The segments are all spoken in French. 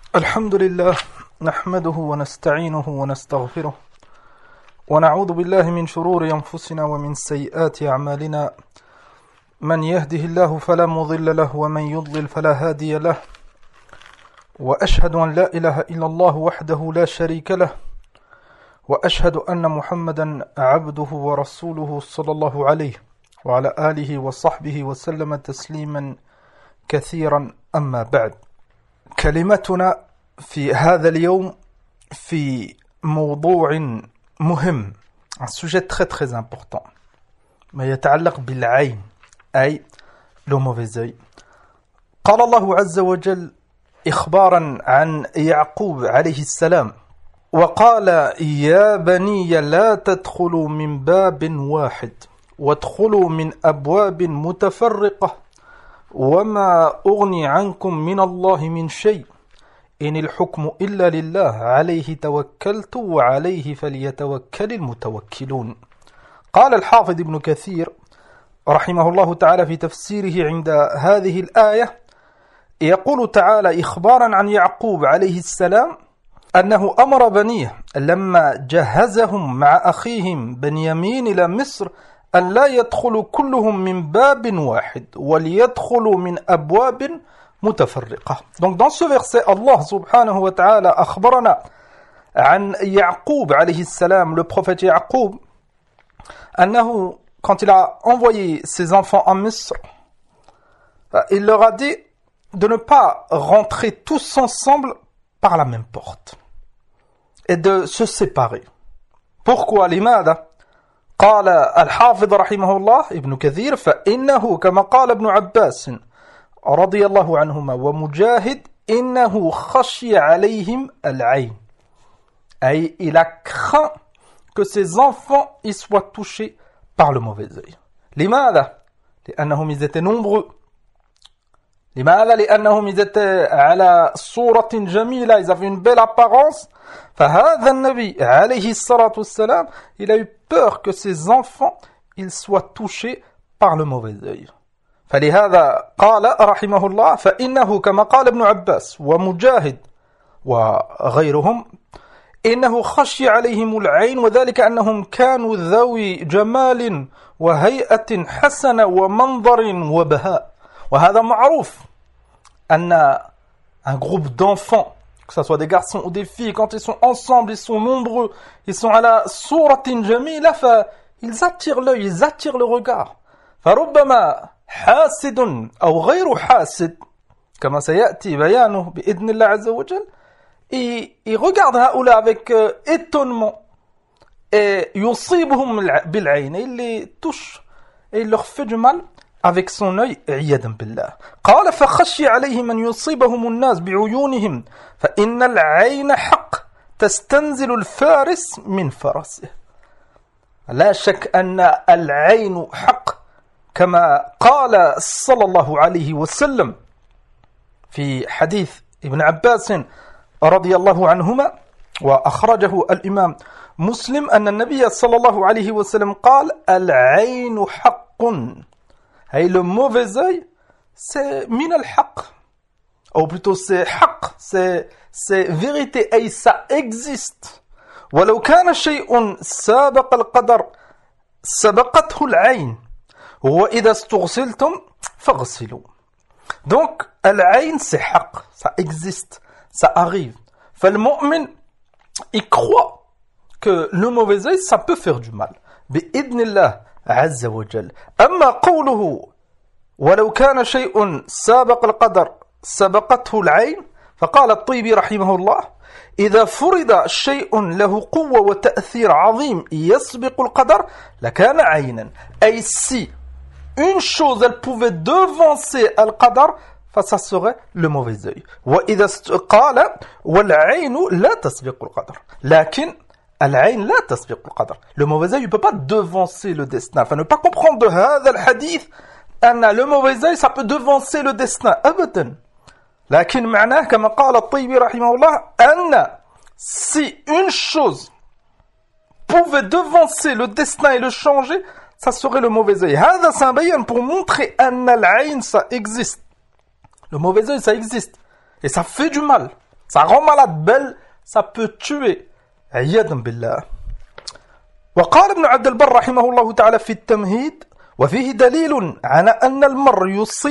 الحمد لله نحمده ونستعينه ونستغفره ونعوذ بالله من شرور أنفسنا ومن سيئات أعمالنا من يهده الله فلا مضل له ومن يضلل فلا هادي له وأشهد أن لا إله إلا الله وحده لا شريك له وأشهد أن محمدا عبده ورسوله صلى الله عليه وعلى آله وصحبه وسلم تسليما كثيرا أما بعد. كلمتنا في هذا اليوم في موضوع مهم, un sujet très très important, ما يتعلق بالعين أي le mauvais œil. قال الله عز وجل إخبارا عن يعقوب عليه السلام وقال يا بني لا تدخلوا من باب واحد وادخلوا من أبواب متفرقة وما أغني عنكم من الله من شيء إن الحكم إلا لله عليه توكلت وعليه فليتوكل المتوكلون. قال الحافظ ابن كثير رحمه الله تعالى في تفسيره عند هذه الآية يقول تعالى إخبارا عن يعقوب عليه السلام أنه أمر بنيه لما جهزهم مع أخيهم بنيامين إلى مصر أن لا يدخلوا كلهم من باب واحد وليدخلوا من أبواب متفرقة. Donc dans ce verset, Allah subhanahu wa ta'ala أخبرنا عن يعقوب عليه السلام, le prophète Yaqub, أنه quand il a envoyé ses enfants en Misr, il leur a dit de ne pas rentrer tous ensemble par la même porte et de se séparer. Pourquoi? لماذا؟ قال الحافظ رحمه الله ابن كثير فإنه كما قال ابن عباس رضي الله عنهما ومجاهد إنه خشي عليهم العين, أي il a craint que ses enfants y soient touchés par le mauvais œil. لماذا؟ لأنهم ils étaient nombreux. لماذا؟ لأنهم ils étaient على صورة جميلة, ils avaient une belle apparence. فهذا النبي عليه الصلاة والسلام, il a eu peur que ses enfants ils soient touchés par le mauvais œil. فلهذا قال رحمه الله فإنه كما قال ابن عباس ومجاهد وغيرهم إنه خشي عليهم العين وذلك أنهم كانوا ذوي جمال وهيئة حسنة ومنظر وبهاء. وهذا معروف أن un groupe d'enfants, que ce soit des garçons ou des filles, quand ils sont ensemble, ils sont nombreux, ils sont à la souratin jamila, ils attirent l'œil, ils attirent le regard. فربما حاسد أو غير حاسد كما سيأتي بيانه بإذن الله عز وجل, il regarde هؤلاء avec étonnement et يصيبهم بالعين, il les touche et il leur fait du mal avec son œil عياذا بالله. قال فخشي عليهم أن يصيبهم الناس بعيونهم فإن العين حق تستنزل الفارس من فرسه. لا شك أن العين حق كما قال صلى الله عليه وسلم في حديث ابن عباس رضي الله عنهما وأخرجه الإمام مسلم أن النبي صلى الله عليه وسلم قال العين حق, et le mauvais œil c'est min al-haq, ou plutôt c'est haq, c'est vérité, et ça existe. ولو كان شيء سابق القدر سبقته العين وإذا استغسلتم فاغسلوا. Donc العين c'est haq, ça existe, ça arrive. فالمؤمن il croit que le mauvais œil ça peut faire du mal بإذن الله عز وجل. أما قوله ولو كان شيء سابق القدر سبقته العين, فقال الطيبي رحمه الله إذا فرض شيء له قوة وتأثير عظيم يسبق القدر لكان عينا, أي si une chose elle pouvait devancer القدر فça serait le mauvais œil. وإذا قال والعين لا تسبق القدر لكن العين لا تسبق القدر, le mauvais œil ne peut pas devancer le destin. Enfin, ne pas comprendre de هذا الحديث أن le mauvais œil ça peut devancer le destin أبدا. لكن معناه كما قال الطيبي رحمه الله أن si une chose pouvait devancer le destin et le changer, ça serait le mauvais œil. هذا سنبين pour montrer أن العين ça existe. Le mauvais œil ça existe et ça fait du mal. Ça rend malade, bel, ça peut tuer. عياذا بالله. وقال ابن عبد البر رحمه الله تعالى في التمهيد وفيه دليل على أن المرء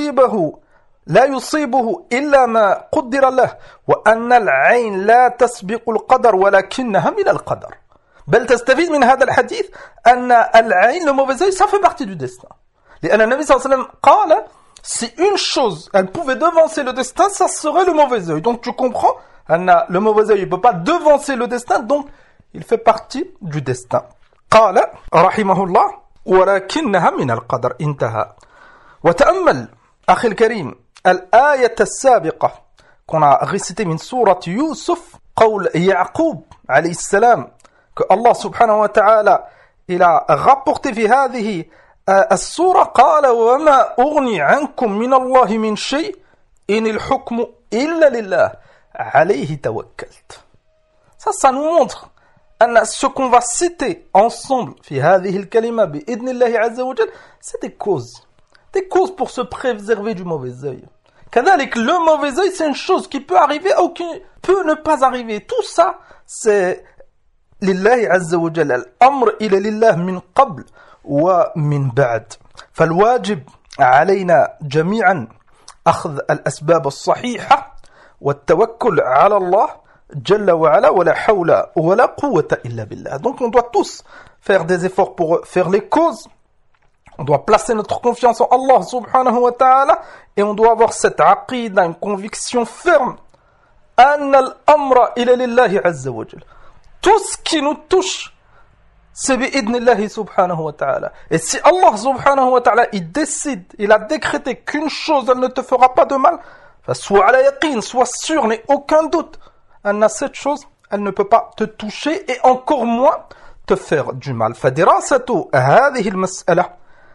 لا يصيبه إلا ما قدر له وأن العين لا تسبق القدر ولكنها من القدر. بل تستفيد من هذا الحديث أن العين, le mauvais œil, ça fait partie du destin. لأن النبي صلى الله عليه وسلم قال si une chose, elle pouvait devancer le destin, ça serait le mauvais œil. Donc tu comprends, le mauvais œil ne peut pas devancer le destin, donc il fait partie du destin. قال رحمه الله ولكنها من القدر انتهى. وتأمل أخي الكريم الآية السابقة qu'on a récité من سورة يوسف قول يعقوب عليه السلام que Allah subhanahu wa ta'ala il a rapporté في هذه السورة قال وما أغني عنكم من الله من شيء إن الحكم إلا لله عليه توكلت. Ça nous montre أن ce qu'on va citer ensemble في هذه الكلمة بإذن الله عز وجل c'est des causes pour se préserver du mauvais œil. كذلك le mauvais œil c'est une chose qui peut arriver ou qui peut ne pas arriver. Tout ça c'est لله عز وجل. الأمر إلى لله من قبل ومن بعد. فالواجب علينا جميعا أخذ الأسباب الصحيحة والتوكل على الله جل وعلا ولا حول ولا قوة إلا بالله. Donc on doit tous faire des efforts pour faire les causes. On doit placer notre confiance en Allah subhanahu wa ta'ala et on doit avoir cette aqida, une conviction ferme. أن الأمر إلى لله عز وجل. Tout ce qui nous touche c'est بإذن الله subhanahu wa ta'ala. Et si Allah subhanahu wa ta'ala il décide, il a décrété qu'une chose elle ne te fera pas de mal, sois à la yaqin, sois sûr, n'aie aucun doute. Cette chose, elle ne peut pas te toucher et encore moins te faire du mal. فدراسة هذه المسألة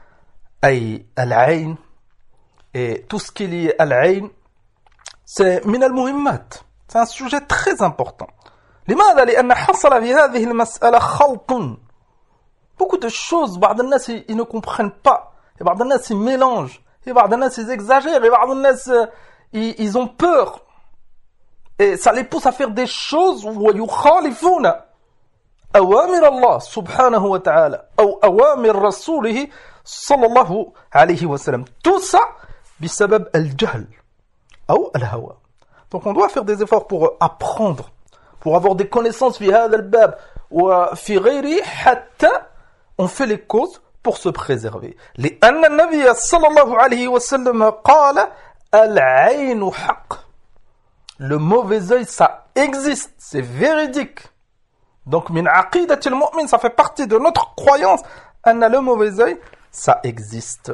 أي العين et tout ce qui est lié à العين c'est من المهمات. C'est un sujet très important. لماذا؟ لأن حصل في هذه المسألة خلط. Beaucoup de choses, بعض الناس ils ne comprennent pas. Et بعض الناس ils mélangent. Et بعض الناس ils exagèrent. Et بعض الناس ils ont peur. Et ça les pousse à faire des choses ويخالفون أوامر الله سبحانه وتعالى أو أوامر رسوله صلى الله عليه وسلم. Tout ça بسبب الجهل أو الهوى. Donc on doit faire des efforts pour apprendre, pour avoir des connaissances في هذا الباب وفي غيره حتى on fait les causes pour se préserver. لأن النبي صلى الله عليه وسلم قال العين حق. Le mauvais œil, ça existe, c'est véridique. Donc, min aqidatil mu'min, ça fait partie de notre croyance. Anna le mauvais œil, ça existe.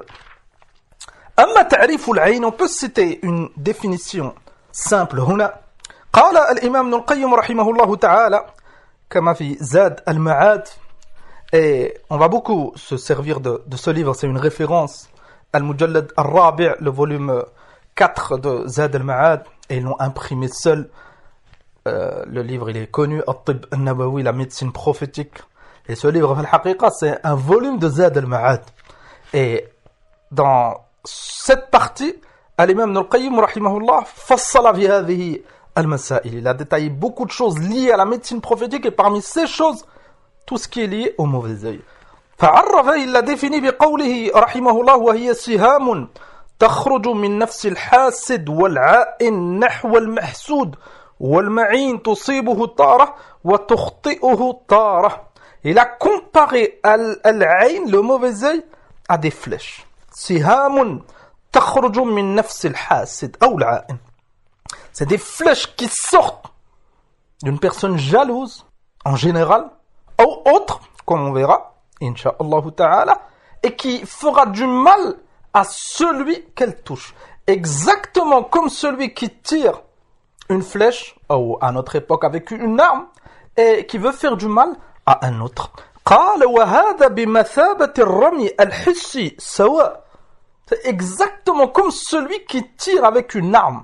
Amma ta'riful ayn, on peut citer une définition simple. هنا قال الإمام ابن القيم رحمه الله تعالى كما في زاد المعاد. Et on va beaucoup se servir de ce livre, c'est une référence. Al-Mujallad al-Rabi', le volume 4 de Zad al-Ma'ad, et ils l'ont imprimé seul. Le livre, il est connu, At-Tib al-Nabawi, la médecine prophétique. Et ce livre, al-Haqiqa, c'est un volume de Zad al-Ma'ad. Et dans cette partie, l'imam Ibn al-Qayyim, rahimahullah, fassala fi hadhihi al-masail. Il a détaillé beaucoup de choses liées à la médecine prophétique, et parmi ces choses, tout ce qui est lié au mauvais œil. فعرف إلا défini بقوله رحمه الله وهي سهام تخرج من نفس الحاسد والعائن نحو المحسود والمعين تصيبه طارة وتخطئه طارة. Il a comparé al-ayn, le mauvais œil, à des flèches. سهام تخرج من نفس الحاسد أو العائن. C'est des flèches qui sortent d'une personne jalouse en général ou autre, comme on verra, Inch'Allah ta'ala, et qui fera du mal à celui qu'elle touche. Exactement comme celui qui tire une flèche, ou à notre époque avec une arme, et qui veut faire du mal à un autre. قال وهذا بمثابة الرمي الحسي سواء. C'est exactement comme celui qui tire avec une arme.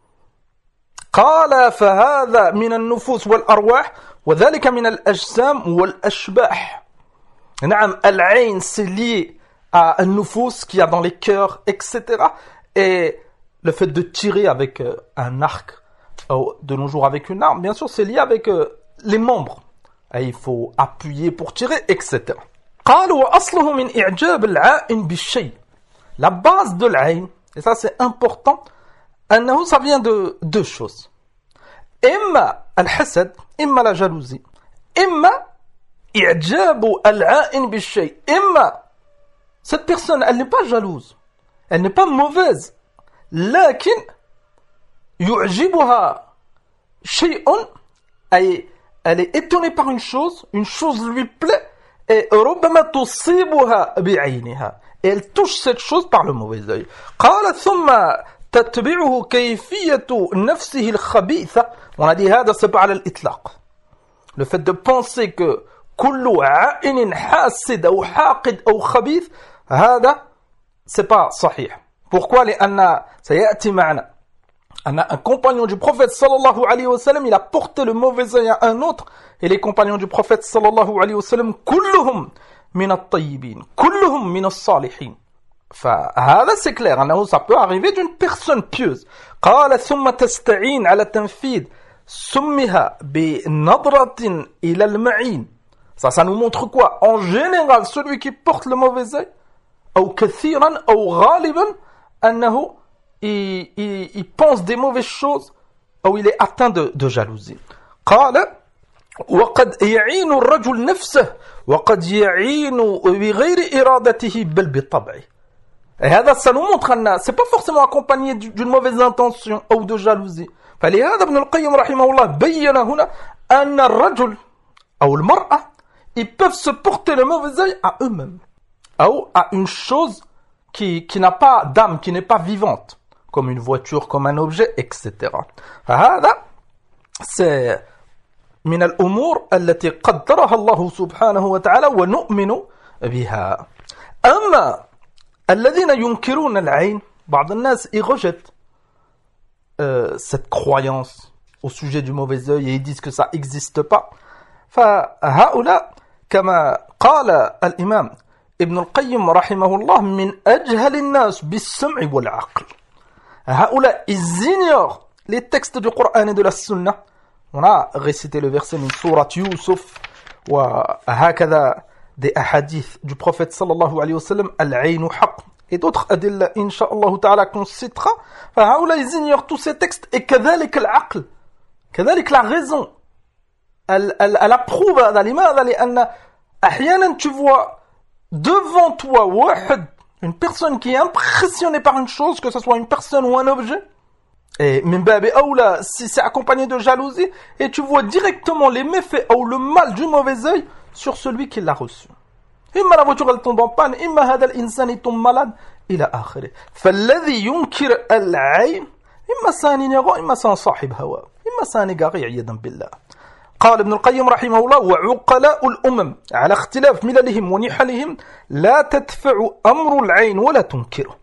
قال فهذا من النفوس والأرواح وذلك من الأجسام والأشباح. نعم العين c'est lié à un nufus qu'il y a dans les cœurs, etc. Et le fait de tirer avec un arc, de nos jours avec une arme, bien sûr, c'est lié avec les membres. Et il faut appuyer pour tirer, etc. قالوا وأصله من إعجاب العائن بالشيء. La base de l'عين, et ça c'est important, أنه ça vient de deux choses. إما الحسد, إما la jalousie, إما إعجاب العائن بالشيء. إما cette personne, elle n'est pas jalouse, elle n'est pas mauvaise, لكن يعجبها شيء, elle est étonnée par une chose lui plaît, et ربما تصيبها بعينها, et elle touche cette chose par le mauvais œil. قال ثم تتبعه كيفية نفسه الخبيثة. On a dit هذا c'est pas على الإطلاق. Le fait de penser que كل عائن حاسد أو حاقد أو خبيث, هذا c'est pas صحيح. Pourquoi? لأن سيأتي معنا un compagnon du prophète sallallahu alayhi wa sallam, il a porté le mauvais œil à un autre, et les compagnons du prophète sallallahu alayhi wa sallam, كلهم من الطيبين, كلهم من الصالحين. فهذا c'est clair, ça peut arriver d'une personne pieuse. قال ثم تستعين على تنفيذ سمها بنظرة إلى المعين. Ça nous montre quoi? En général, celui qui porte le mauvais œil, أو كثيرا أو غالبا, أنه il pense des mauvaises choses, ou il est atteint de jalousie. قال وقد يعين الرجل نفسه وقد يعين بغير إرادته بل بطبعه. Et ça nous montre que c'est pas forcément accompagné d'une mauvaise intention ou de jalousie. فلهذا ابن القيم رحمه الله بين هنا أن الرجل أو المرأة, ils peuvent se porter le mauvais œil à eux-mêmes, ou à une chose qui n'a pas d'âme, qui n'est pas vivante, comme une voiture, comme un objet, etc. فهذا c'est من الأمور التي قدرها الله سبحانه وتعالى ونؤمن بها. أما الذين ينكرون العين, بعض الناس ils rejettent cette croyance au sujet du mauvais œil et ils disent que ça n'existe pas. فهؤلاء كما قال الإمام ابن القيم رحمه الله من أجهل الناس بالسمع والعقل. هؤلاء ils ignorent les textes du Coran et de la Sunna. On a récité le verset de Surat Yusuf, وهكذا des hadiths du prophète sallallahu alayhi wa sallam, al-aynu haqq, et d'autres adilla, incha'Allah ta'ala, qu'on citera. فهؤلاء ils ignorent tous ces textes, et كذلك العقل, كذلك la raison, elle approuve هذا. لماذا؟ لأن أحيانا tu vois devant toi واحد, une personne qui est impressionnée par une chose, que ce soit une personne ou un objet, et min babi aoula, si c'est accompagné de jalousie, et tu vois directement les méfaits ou le mal du mauvais œil sur celui qui l'a reçu. إما la voiture elle tombe en panne, إما هذا الإنسان il tombe malade, إلى آخره. فالذي ينكر العين إما سان يغو إما سان صاحب هوا إما سان يغي عياذا بالله. قال ابن القيم رحمه الله وعقلاء الأمم على اختلاف مللهم ونحلهم لا تدفع أمر العين ولا تنكره.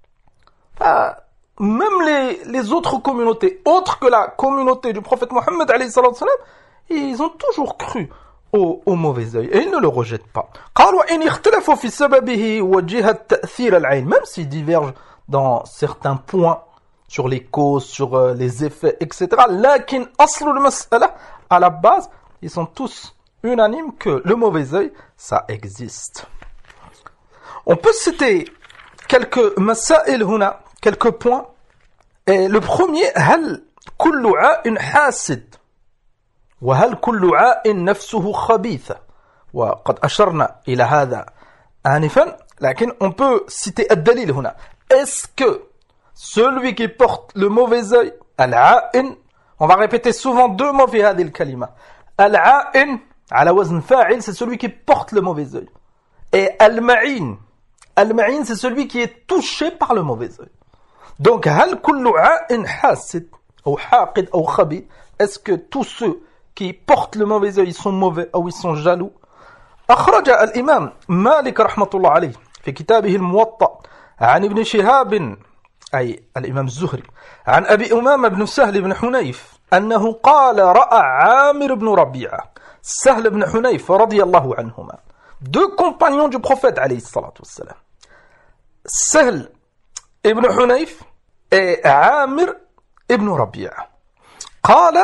Même les autres communautés, autres que la communauté du prophète Mohammed alayhi salatu salam, ils ont toujours cru au mauvais œil et ils ne le rejettent pas. قال وإن اختلفوا في سببه وجهة تأثير العين, même s'ils divergent dans certains points sur les causes, sur les effets, etc. لكن أصل المسألة, à la base, ils sont tous unanimes que le mauvais œil, ça existe. On peut citer quelques مسائل هنا, quelques points. Et le premier, هل كل عاء حاسد وهل كل عاء نفسه خبيثة, وقد أشرنا إلى هذا آنفا, لكن on peut citer الدليل هنا. Est-ce que celui qui porte le mauvais œil, العائن, on va répéter souvent deux mots في هذه الكلمة, العائن على وزن فاعل, c'est celui qui porte le mauvais œil, et المعين, المعين c'est celui qui est touché par le mauvais œil. Donc, هل كل عائن حاسد أو حاقد أو خبيث, est-ce que tous ceux qui portent le mauvais œil sont mauvais ou ils sont jaloux? أخرج الإمام مالك رحمة الله عليه في كتابه الموطأ عن ابن شهاب, أي الإمام الزهري, عن أبي أمامة بن سهل بن حنيف أنه قال رأى عامر بن ربيعة سهل بن حنيف رضي الله عنهما, deux compagnons du prophète عليه الصلاة والسلام, سهل ابن حنيف et عامر ابن ربيعة. قال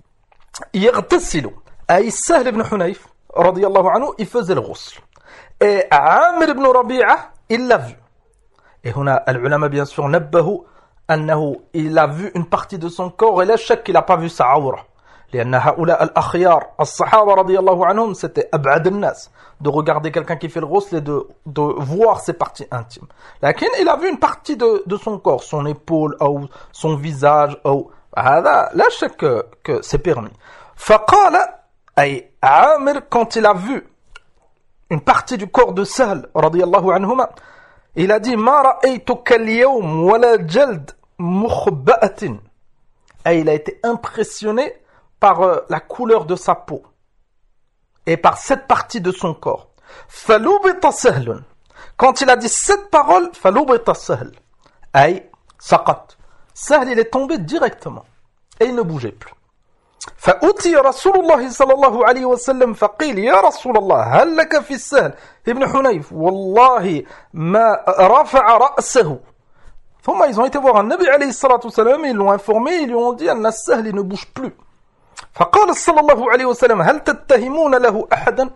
يغتسل أي سهل بن حنيف رضي الله عنه il faisait le ghusl et Amir ibn Rabi'a il l'a vu et هنا العلماء bien sûr نبهوا أنه il a vu une partie de son corps et لا شك qu'il n'a pas vu sa عورة لأن هؤلاء الأخيار الصحابة رضي الله عنهم c'était أبعد الناس de regarder quelqu'un qui fait le ghusl et de voir ses parties intimes. لكن il a vu une partie de son corps, son épaule ou son visage ou هذا لا شك que c'est permis. فقال أي عامر quand il a vu une partie du corps de Sahl رضي الله عنهما il a dit ما رأيتك اليوم ولا جلد مخبأة. Et il a été impressionné par la couleur de sa peau et par cette partie de son corps. فَلُبِطَ سَهْلٌ. Quand il a dit cette parole, فَلُبِطَ سَهْل. أي سقط. Sahl, il est tombé directement et il ne bougeait plus. فأتي رسول الله صلى الله عليه وسلم فقيل يا رسول الله هل لك في السهل ابن حنيف والله ما رفع رأسه. ثم ils ont été voir un Nabi عليه الصلاة والسلام, ils l'ont informé, ils lui ont dit أن السهل il ne bouge plus. فقال صلى الله عليه وسلم هل تتهمون له أحدا.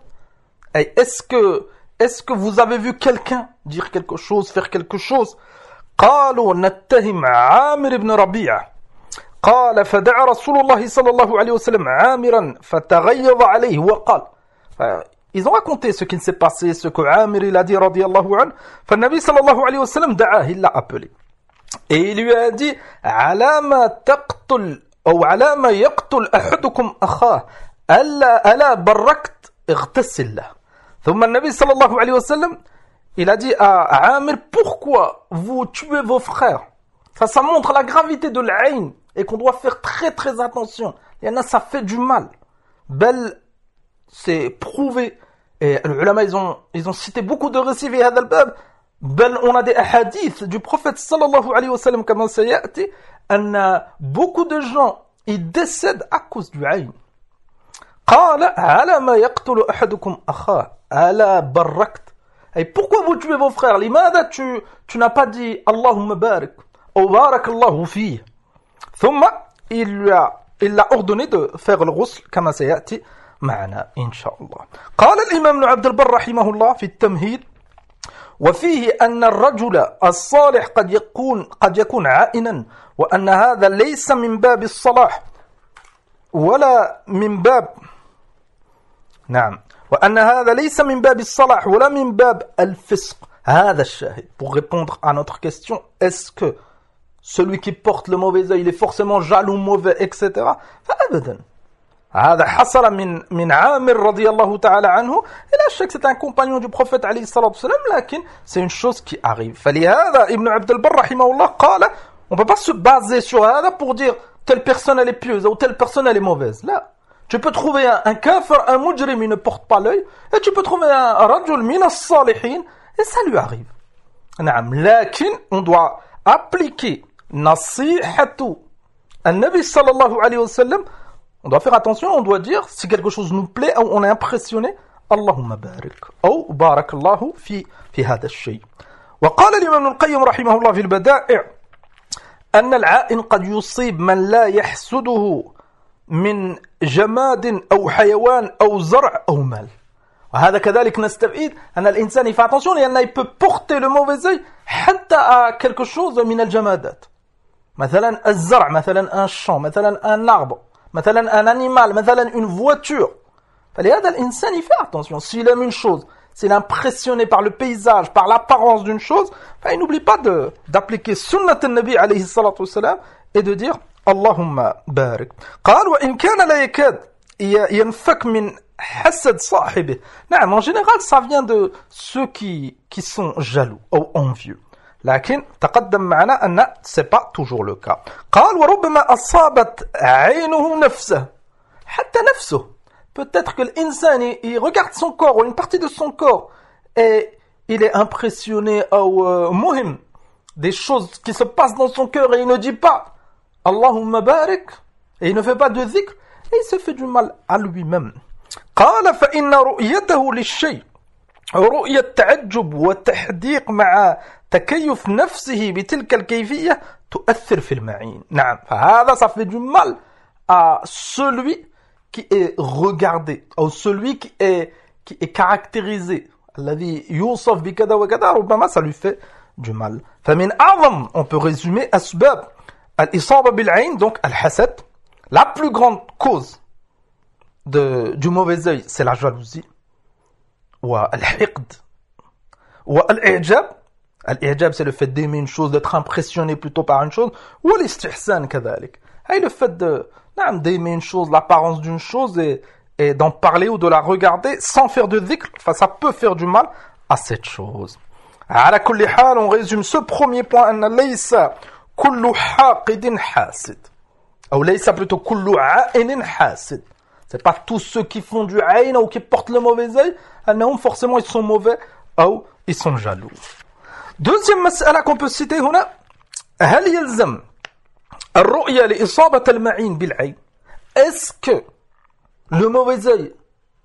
Est-ce que vous avez vu quelqu'un dire quelque chose, faire quelque chose. قالوا نتهم عامر بن ربيعة. قال فدعا رسول الله صلى الله عليه وسلم عامرا فتغيظ عليه وقال. Ils ont raconté ce qui s'est passé, ce que Amir il a dit رضي الله عنه. فالنبي صلى الله عليه وسلم دعاه, il l'a appelé. Et il lui a dit على ما تقتل أو على ما يقتل أحدكم أخاه ألا بركت اغتسل له. ثم النبي صلى الله عليه وسلم il a dit à Amir pourquoi vous tuez vos frères. Ça montre la gravité de l'ayn et qu'on doit faire très très attention. Il y en a ça fait du mal. Bel c'est prouvé et les ulama ils ont cité beaucoup de récits في هذا الباب. بل on a des hadiths du prophète sallallahu alayhi wa sallam comme ça يأتي أن beaucoup de gens ils décèdent à cause du ayn. قال على ما يقتل أحدكم أخاه ألا بركت. Et pourquoi vous tuez vos frères. لماذا tu n'as pas dit اللهم بارك أو بارك الله فيه. ثم il l'a ordonné de faire le ghusl كما سيأتي معنا إن شاء الله. قال الإمام ابن عبد البر رحمه الله في التمهيد وفيه أن الرجل الصالح قد يكون عائنا وأن هذا ليس من باب الصلاح ولا من باب نعم وأن هذا ليس من باب الصلاح ولا من باب الفسق. هذا الشاهد. Pour répondre à notre question, est-ce que celui qui porte le mauvais œil il est forcément jaloux, mauvais, etc. فأبدا. هذا حصل من عامر رضي الله تعالى عنه. Et là, je sais que c'est un compagnon du prophète عليه الصلاة والسلام, لكن c'est une chose qui arrive. فلهذا ابن عبد البر رحمه الله قال, on peut pas se baser sur هذا pour dire telle personne elle est pieuse ou telle personne elle est mauvaise. Là, tu peux trouver un kafir, un mujrim, il ne porte pas l'œil, et tu peux trouver un rajul min as-salihin, et ça lui arrive. نعم, لكن on doit appliquer nasihatu an-nabi sallallahu alayhi wa sallam. On doit faire attention, on doit dire, si quelque chose nous plaît, ou on est impressionné, Allahumma barik, ou barakallahu fi hada al-shay. وقال الإمام القيم رحمه الله في البدائع أن العائن قد يصيب من لا يحسده من جماد أو حيوان أو زرع أو مال. وهذا كذلك نستفيد أن الإنسان يفعل attention لأنه il peut porter le mauvais œil حتى à quelque chose من الجمادات. مثلا الزرع, مثلا un champ, مثلا un arbre, مثلا un animal, مثلا une voiture. فلهذا الإنسان يفعل attention. S'il aime une chose, s'il est impressionné par le paysage, par l'apparence d'une chose, il n'oublie pas d'appliquer sunnat al-Nabi alayhi salatu wassalam et de dire Allahumma barik. قال وإن كان لا يكاد ينفك من حسد صاحبه. نعم, en général ça vient de ceux qui sont jaloux ou envieux. لكن تقدم معنا أن c'est pas toujours le cas. قال وربما أصابت عينه نفسه. حتى نفسه. Peut-être que l'insan, il regarde son corps ou une partie de son corps et il est impressionné ou muhim des choses qui se passent dans son cœur et il ne dit pas Allahumma barik et il ne fait pas de dhikr et il se fait du mal à lui-même. قال فإن رؤيته للشيء رؤية تعجب وتحديق مع تكيف نفسه بتلك الكيفية تؤثر في المعين. نعم, فهذا ça fait du mal à celui qui est regardé, ou celui qui est caractérisé. الذي يوصف بكذا وكذا ربما ça lui fait du mal. فمن أعظم, on peut résumer أسباب الإصابة بالعين, donc الحسد. La plus grande cause du mauvais œil, c'est la jalousie. والحقد والإعجاب. الإعجاب, c'est le fait d'aimer une chose, d'être impressionné plutôt par une chose. والاستحسان كذلك. Et le fait d'aimer une chose, l'apparence d'une chose et d'en parler ou de la regarder sans faire de dhikr, enfin ça peut faire du mal à cette chose. على كل حال, on résume ce premier point, أن ليس كل حاقد حاسد, ou ليس plutôt كل عائن حاسد. C'est pas tous ceux qui font du aïn ou qui portent le mauvais œil, أنهم forcément ils sont mauvais ou ils sont jaloux. Deuxième مسألة qu'on peut citer هنا, هل يلزم الرؤية لإصابة المعين بالعين? Est-ce que le mauvais œil,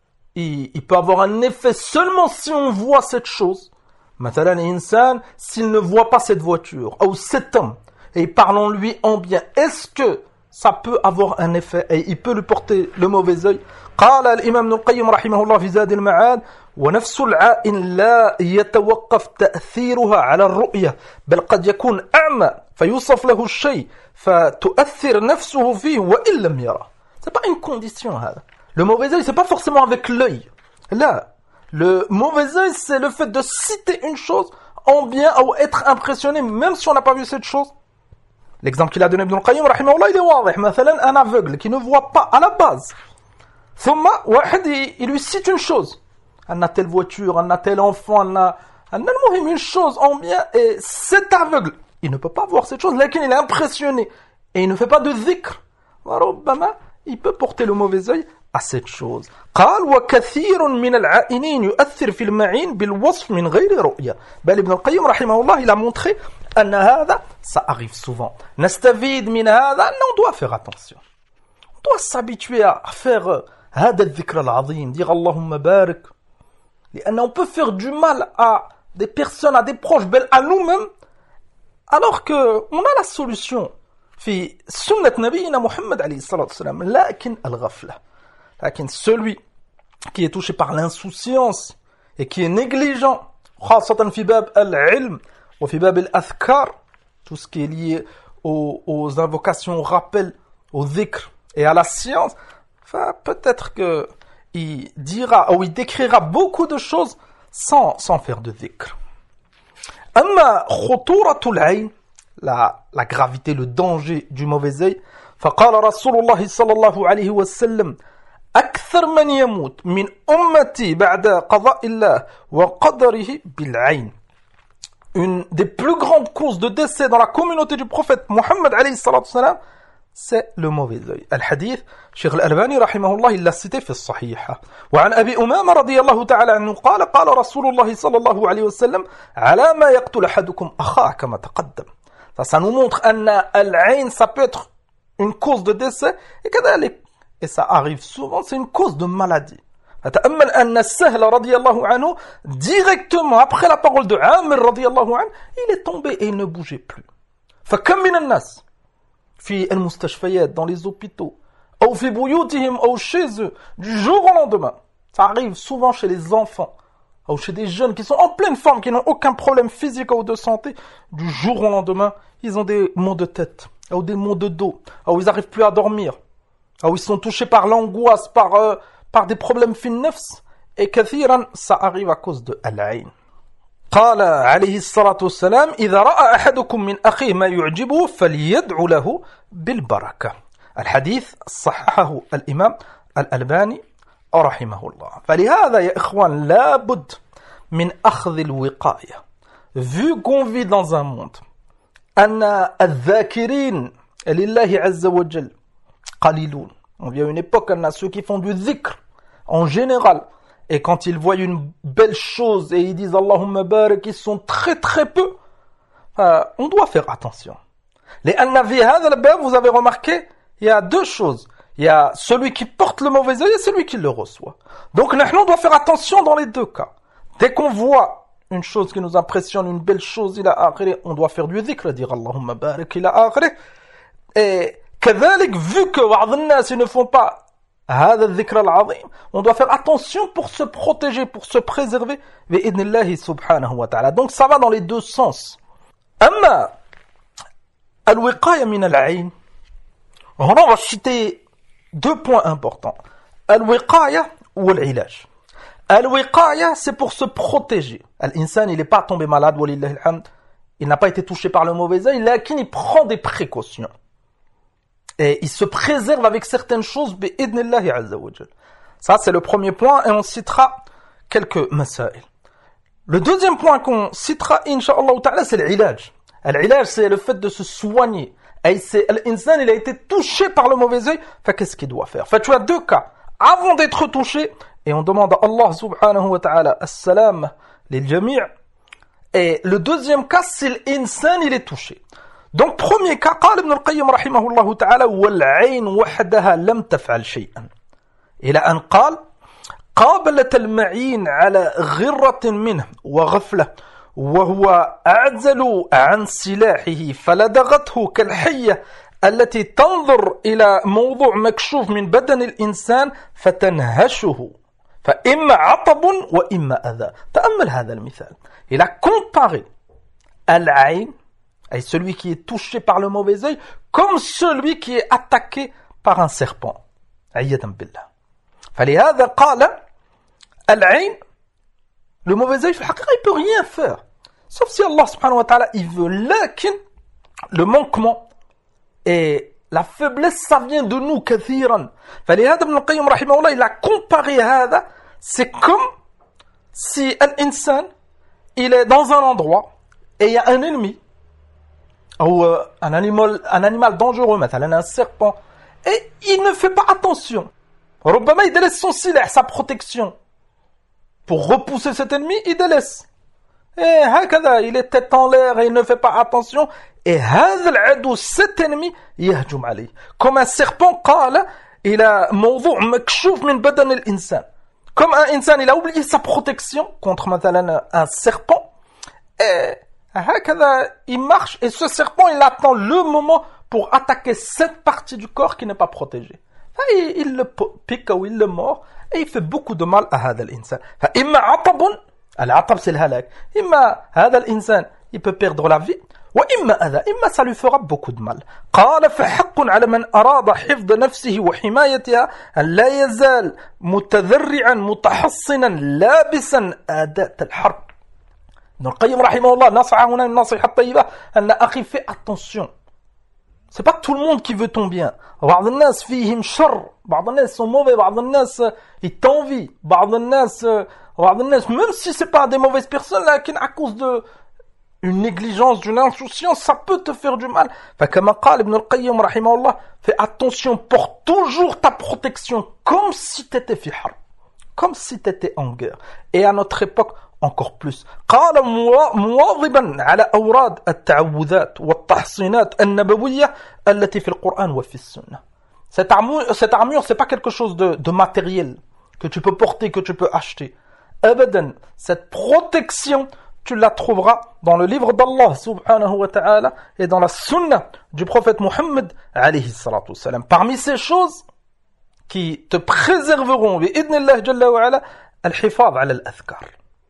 il peut avoir un effet seulement si on voit cette chose. مثلا الإنسان, s'il ne voit pas cette voiture, ou cet homme, et parlons-lui en bien, est-ce que ça peut avoir un effet, et il peut lui porter le mauvais œil? قال الإمام ابن القيم رحمه الله في زاد المعاد ونفس العائن لا يتوقف تأثيرها على الرؤية بل قد يكون أعمى فيوصف له الشيء فتؤثر نفسه فيه وإن لم يره. C'est pas une condition هذا. Le mauvais œil, c'est pas forcément avec l'œil. Là, le mauvais œil, c'est le fait de citer une chose en bien ou être impressionné même si on n'a pas vu cette chose. L'exemple qu'il a donné Ibn al-Qayyim, rahimahullah, il est واضح. مثلا un aveugle qui ne voit pas à la base. ثم واحد il lui cite une chose. On a telle voiture, on a tel enfant, on a une chose en bien, et cet aveugle, il ne peut pas voir cette chose, laquelle il est impressionné et il ne fait pas de dhikr. وربما il peut porter le mauvais œil à cette chose. قال وكثير من العائنين يؤثر في المعين بالوصف من غير رؤية. بل ابن القيم رحمه الله il a montré أن هذا ça arrive souvent. نستفيد من هذا أن on doit faire attention. On doit s'habituer à faire هذا الذكر العظيم, dire اللهم بارك. لأن on peut faire du mal à des personnes, à des proches, bel à nous-mêmes, alors que on a la solution. في سنة نبينا محمد عليه الصلاة والسلام. لكن الغفلة. لكن celui qui est touché par l'insouciance et qui est négligent, خاصة في باب العلم وفي باب الأذكار, tout ce qui est lié aux invocations, aux rappels, au dhikr et à la science, enfin, peut-être que il dira ou il décrira beaucoup de choses sans faire de dhikr. أما خطورة العين, la gravité, le danger du mauvais œil, فقال رسول الله صلى الله عليه وسلم أكثر من يموت من أمتي بعد قضاء الله وقدره بالعين. Une des plus grandes causes de décès dans la communauté du prophète Mohammed alayhi salatu salam, c'est le mauvais œil. Al-Hadith, Cheikh Al-Albani rahimahullah, il l'a cité في الصحيحة. وعن أبي أمامة رضي الله تعالى عنه قال قال رسول الله صلى الله عليه وسلم على ما يقتل أحدكم أخاه كما تقدم. Ça nous montre أن العين, ça peut être une cause de décès, et ça arrive souvent, c'est une cause de maladie. فتأمل أن السهل رضي الله عنه, directement après la parole de Amir رضي الله عنه, il est tombé et il ne bougeait plus. فكم من الناس في المستشفيات, dans les hôpitaux, أو في بيوتهم أو chez eux, du jour au lendemain. Ça arrive souvent chez les enfants, ou chez des jeunes qui sont en pleine forme, qui n'ont aucun problème physique ou de santé, du jour au lendemain, ils ont des maux de tête, ou des maux de dos, ou ils n'arrivent plus à dormir, ou ils sont touchés par l'angoisse, par des problèmes fi nafs, et kathiran, ça arrive à cause de al-ayn. قال عليه الصلاة والسلام إذا رأى أحدكم من أخيه ما يعجبه فليدعو له بالبركة. الحديث صححه الإمام الألباني رحمه الله. فلهذا يا إخوان لابد من أخذ الوقاية. Vu qu'on vit dans un monde أن الذاكرين لله عز وجل قليلون. On vit à une époque où ceux qui font du dhikr en général, et quand ils voient une belle chose et ils disent Allahumma barak, ils sont très très peu, on doit faire attention. لأن في هذا الباب, vous avez remarqué, il y a deux choses. Il y a celui qui porte le mauvais œil et celui qui le reçoit. Donc on doit faire attention dans les deux cas. Dès qu'on voit une chose qui nous impressionne, une belle chose, on doit faire du dhikr, dire Allahumma barak ila akhirih. Et كذلك vu que بعض الناس ne font pas هذا الذكر العظيم, on doit faire attention pour se protéger, pour se préserver بإذن الله سبحانه وتعالى. Donc ça va dans les deux sens. أما الوقاية من العين, on va citer deux points importants. الوقاية والعلاج. الوقاية, c'est pour se protéger. L'insan, il n'est pas tombé malade, walillahi alhamd. Il n'a pas été touché par le mauvais œil, lakin il prend des précautions. Et il se préserve avec certaines choses, bi'idnillahi azza wa jal. Ça, c'est le premier point, et on citera quelques masail. Le deuxième point qu'on citera, incha'Allah ta'ala, c'est l'ilaj. L'ilaj, c'est le fait de se soigner. Et c'est l'insan, il a été touché par le mauvais œil, fait qu'est-ce qu'il doit faire? Fait, tu as deux cas. Avant d'être touché, et on demande à Allah subhanahu wa ta'ala as-salam lil jami'. Et le deuxième cas, c'est l'insan, il est touché. Donc, premier cas, قال ابن القيم رحمه الله تعالى والعين وحدها لم تفعل شيئا إلى أن قال قابلت المعين على غرة منه وغفلة وهو أعزل عن سلاحه فلدغته كالحية التي تنظر إلى موضوع مكشوف من بدن الإنسان فتنهشه فإما عطب وإما أذى. تأمل هذا المثال. Il a comparé العين, et celui qui est touché par le mauvais œil, comme celui qui est attaqué par un serpent. عياذا بالله. فلهذا قال العين, le mauvais œil, في الحقيقة, il peut rien faire. Sauf si Allah subhanahu wa ta'ala, il veut. Lakin, le manquement et la faiblesse, ça vient de nous, كثيرا. فلهذا ابن القيم رحمه الله, il a comparé هذا, c'est comme si l'insan, il est dans un endroit, et il y a un ennemi, ou un animal dangereux, مثلا un serpent, et il ne fait pas attention. ربما il délaisse son silah, sa protection. Pour repousser cet ennemi, il délaisse. Et هكذا, il est tête en l'air et il ne fait pas attention. Et هذا العدو, cet ennemi, يهجم عليه. Comme un serpent, قال إلى موضوع مكشوف من بدن الإنسان. Comme un insan, il a oublié sa protection contre مثلا un serpent. Et هكذا, il marche et ce serpent, il attend le moment pour attaquer cette partie du corps qui n'est pas protégée. Il le pique ou il le mord et il fait beaucoup de mal à هذا الإنسان. فإما عطب, العطب c'est le halak. إما هذا الإنسان, il peut perdre la vie. وإما أذى, إما ça lui fera beaucoup de mal. قال فحق على من أراد حفظ نفسه وحمايتها أن لا يزال متذرعا متحصنا لابسا أداة الحرب. ابن القيم رحمه الله نصح هنا النصيحة الطيبة أن أخي fais attention. C'est pas tout le monde qui veut ton bien. بعض الناس فيهم شر, بعض الناس sont mauvais, بعض الناس ils t'envient, بعض الناس même si c'est pas des mauvaises personnes là, à cause de une négligence, d'une insouciance, ça peut te faire du mal. فكما قال ابن القيم رحمه الله, fais attention, porte toujours ta protection comme si t'étais في حرب, comme si t'étais en guerre. Et à notre époque encore plus. قال مواظبا على أوراد التعوذات والتحصينات النبوية التي في القرآن وفي السنة. Cette armure, c'est pas quelque chose de matériel que tu peux porter, que tu peux acheter. Abadan, cette protection, tu la trouveras dans le livre d'Allah subhanahu wa ta'ala et dans la sunna du prophète Muhammad alayhi salatu wassalam. Parmi ces choses qui te préserveront, bi'idnillah jalla wa ala, al-hifaz ala al-adhkar.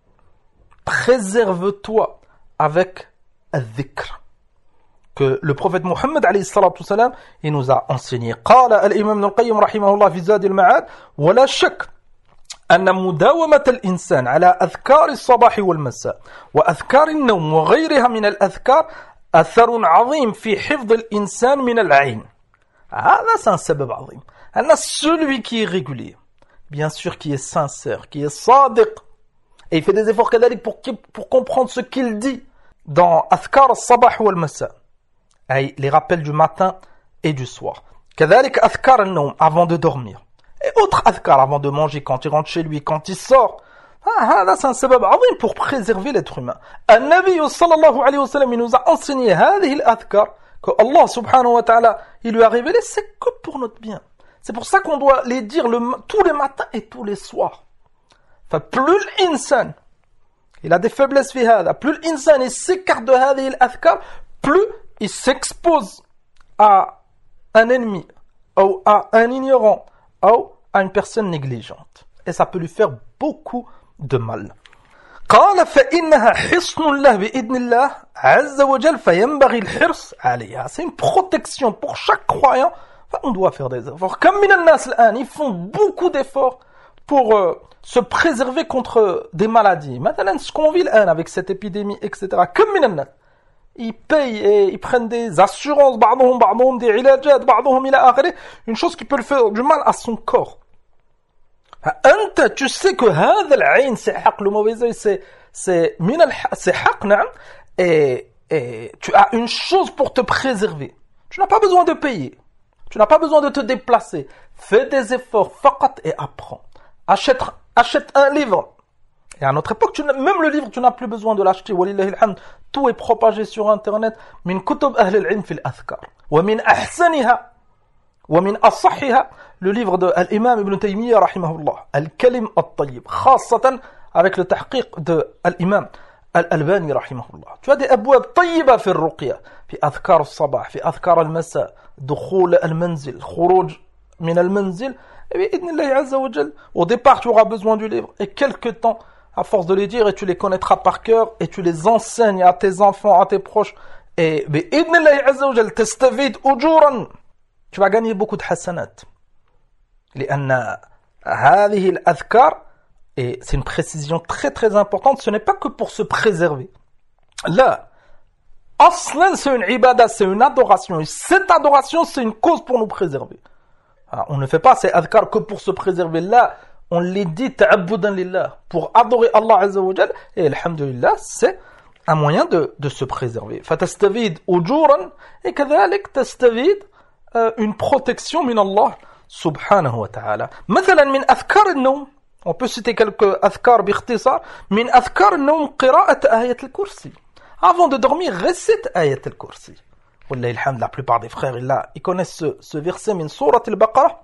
Préserve-toi avec al-dhikr que le prophète Muhammad alayhi salatu wassalam, il nous a enseigné. قال الإمام ابن القيم رحمه الله في زاد المعاد ولا شك أن مداومة الإنسان على أذكار الصباح والمساء وأذكار النوم وغيرها من الأذكار أثر عظيم في حفظ الإنسان من العين. هذا c'est un سبب عظيم. أن celui qui est régulier, bien sûr qui est sincère, qui est صادق, et il fait des efforts كذلك pour comprendre ce qu'il dit dans أذكار الصباح والمساء, les rappels du matin et du soir. كذلك أذكار النوم avant de dormir. Et autres adhkar avant de manger, quand il rentre chez lui, quand il sort. Là, c'est un sabab azim pour préserver l'être humain. An-Nabi sallallahu alayhi wa sallam, il nous a enseigné هذه الأذكار que Allah subhanahu wa ta'ala, il lui a révélé, c'est que pour notre bien. C'est pour ça qu'on doit les dire tous les matins et tous les soirs. Plus l'insan, il a des faiblesses في هذا, plus l'insan il s'écarte de هذه الأذكار, plus il s'expose à un ennemi, ou à un ignorant, ou à une personne négligente. Et ça peut lui faire beaucoup de mal. قال فإنها حصن الله بإذن الله عز وجل فينبغي الحرص عليها. C'est une protection pour chaque croyant. Enfin, on doit faire des efforts. Comme من الناس الآن, ils font beaucoup d'efforts pour se préserver contre des maladies. Maintenant, ce qu'on vit الآن avec cette épidémie, etc. Comme من الناس, ils payent et ils prennent des assurances, بعضهم des علاجات, بعضهم إلى آخره. Une chose qui peut le faire du mal à son corps. أنت tu sais que هذا العين c'est حق, le mauvais œil c'est حق, نعم, et tu as une chose pour te préserver. Tu n'as pas besoin de payer, tu n'as pas besoin de te déplacer. Fais des efforts, فقط, et apprends. Achète un livre. Et à notre époque, même le livre, tu n'as plus besoin de l'acheter. ولله الحمد, tout est propagé sur internet. من كتب أهل العلم في الأذكار ومن أحسنها ومن أصحها le livre de l'imam Ibn Taymiyyah rahimahullah, Al-Kalim Al-Tayyib, خاصة avec le tahqiq de l'imam Al-Albani rahimahullah. Tu as des abouab طيبة في الرقية, في أذكار الصباح, في أذكار المساء, دخول المنزل, خروج من المنزل. Et بإذن الله عز وجل, au départ tu auras besoin du livre, et quelque temps, à force de les dire, et tu les connaîtras par cœur, et tu les enseignes à tes enfants, à tes proches, et بإذن الله عز وجل تستفيد أجورا. Tu vas gagner beaucoup de hasanat. لأن هذه الأذكار, et c'est une précision très très importante, ce n'est pas que pour se préserver. Là, aslan c'est une ibada, c'est une adoration, et cette adoration c'est une cause pour nous préserver. Alors, on ne fait pas ces adhkar que pour se préserver. Là, on les dit ta'abbudan lillah, pour adorer Allah Azza wa Jal, et alhamdulillah, c'est un moyen de se préserver. فَتَسْتَفِيد أُجُورًا, et كذلك تستفيد une protection min Allah subhanahu wa ta'ala. مثلا من أذكار النوم, on peut citer quelques أذكار باختصار. من أذكار النوم قراءة آية الكرسي. Avant de dormir, récite آية الكرسي. والله الحمد, la plupart des frères ils connaissent ce verset من سورة البقرة.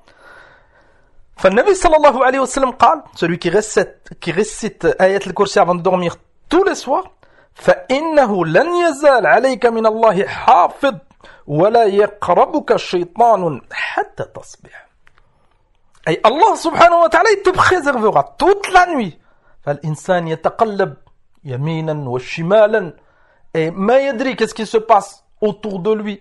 فالنبي صلى الله عليه وسلم قال, celui qui récite آية الكرسي avant de dormir tous les soirs, فإنه لن يزال عليك من الله حافظ ولا يقربك الشيطان حتى تصبح. أي Allah subhanahu wa ta'ala, il te préservera toute la nuit. فالإنسان يتقلب يمينا وشمالا, et ما يدري qu'est-ce qui se passe autour de lui.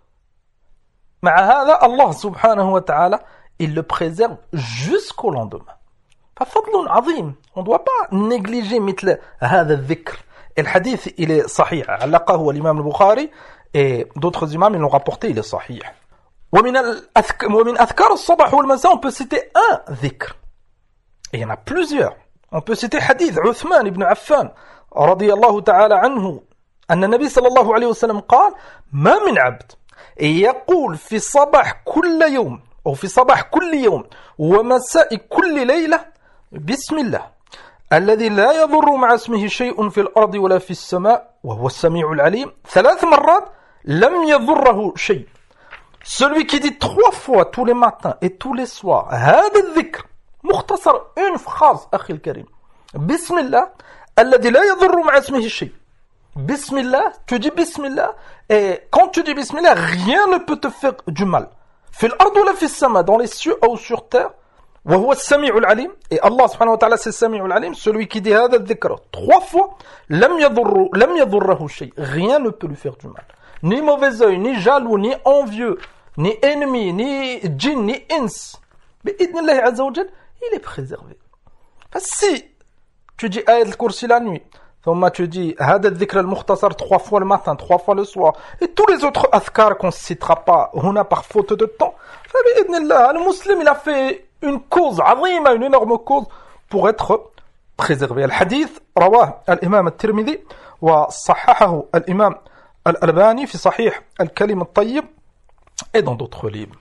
مع هذا Allah subhanahu wa ta'ala, il le préserve jusqu'au lendemain. ففضل عظيم, on ne doit pas négliger مثل هذا الذكر. Et le hadith, il est sahih, علقه l'imam al-Bukhari, et d'autres imams ils l'ont rapporté, il est sahih. ومن أذكار الصباح والمساء, on peut citer un dhikr. Et il y en a plusieurs. On peut citer hadith عثمان ibn Affan رضي الله تعالى عنه أن النبي صلى الله عليه وسلم قال ما من عبد يقول في صباح كل يوم أو في صباح كل يوم ومساء كل ليلة بسم الله الذي لا يضر مع اسمه شيء في الأرض ولا في السماء وهو السميع العليم 3 مرات لم يضره شيء. Celui qui dit 3 fois tous les matins et tous les soirs هذا الذكر, مختصر, une phrase أخي الكريم, بسم الله الذي لا يضر مع اسمه شيء. Bismillah, tu dis Bismillah, et quand tu dis Bismillah, rien ne peut te faire du mal. Fil ardu la fis sama, dans les cieux ou sur terre. Wa huwa as-sami'ul alim, et Allah subhanahu wa ta'ala c'est as-sami'ul alim, celui qui dit hada dhikra 3 fois, lam yadurrahu shay, rien ne peut lui faire du mal. Ni mauvais œil, ni jaloux, ni envieux, ni ennemi, ni djinn, ni ins. Mais idnillahi azza wa jal, il est préservé. Si tu dis ayat al-kursi la nuit, ثم tu dis هذا الذكر المختصر 3 fois le matin, 3 fois le soir, et tous les autres أذكار qu'on ne citera pas هنا par faute de temps, فبإذن الله le musulman il a fait une cause عظيمة, une énorme cause pour être préservé. الحديث رواه الإمام الترمذي وصححه الإمام الألباني في صحيح الكلم الطيب et dans d'autres livres.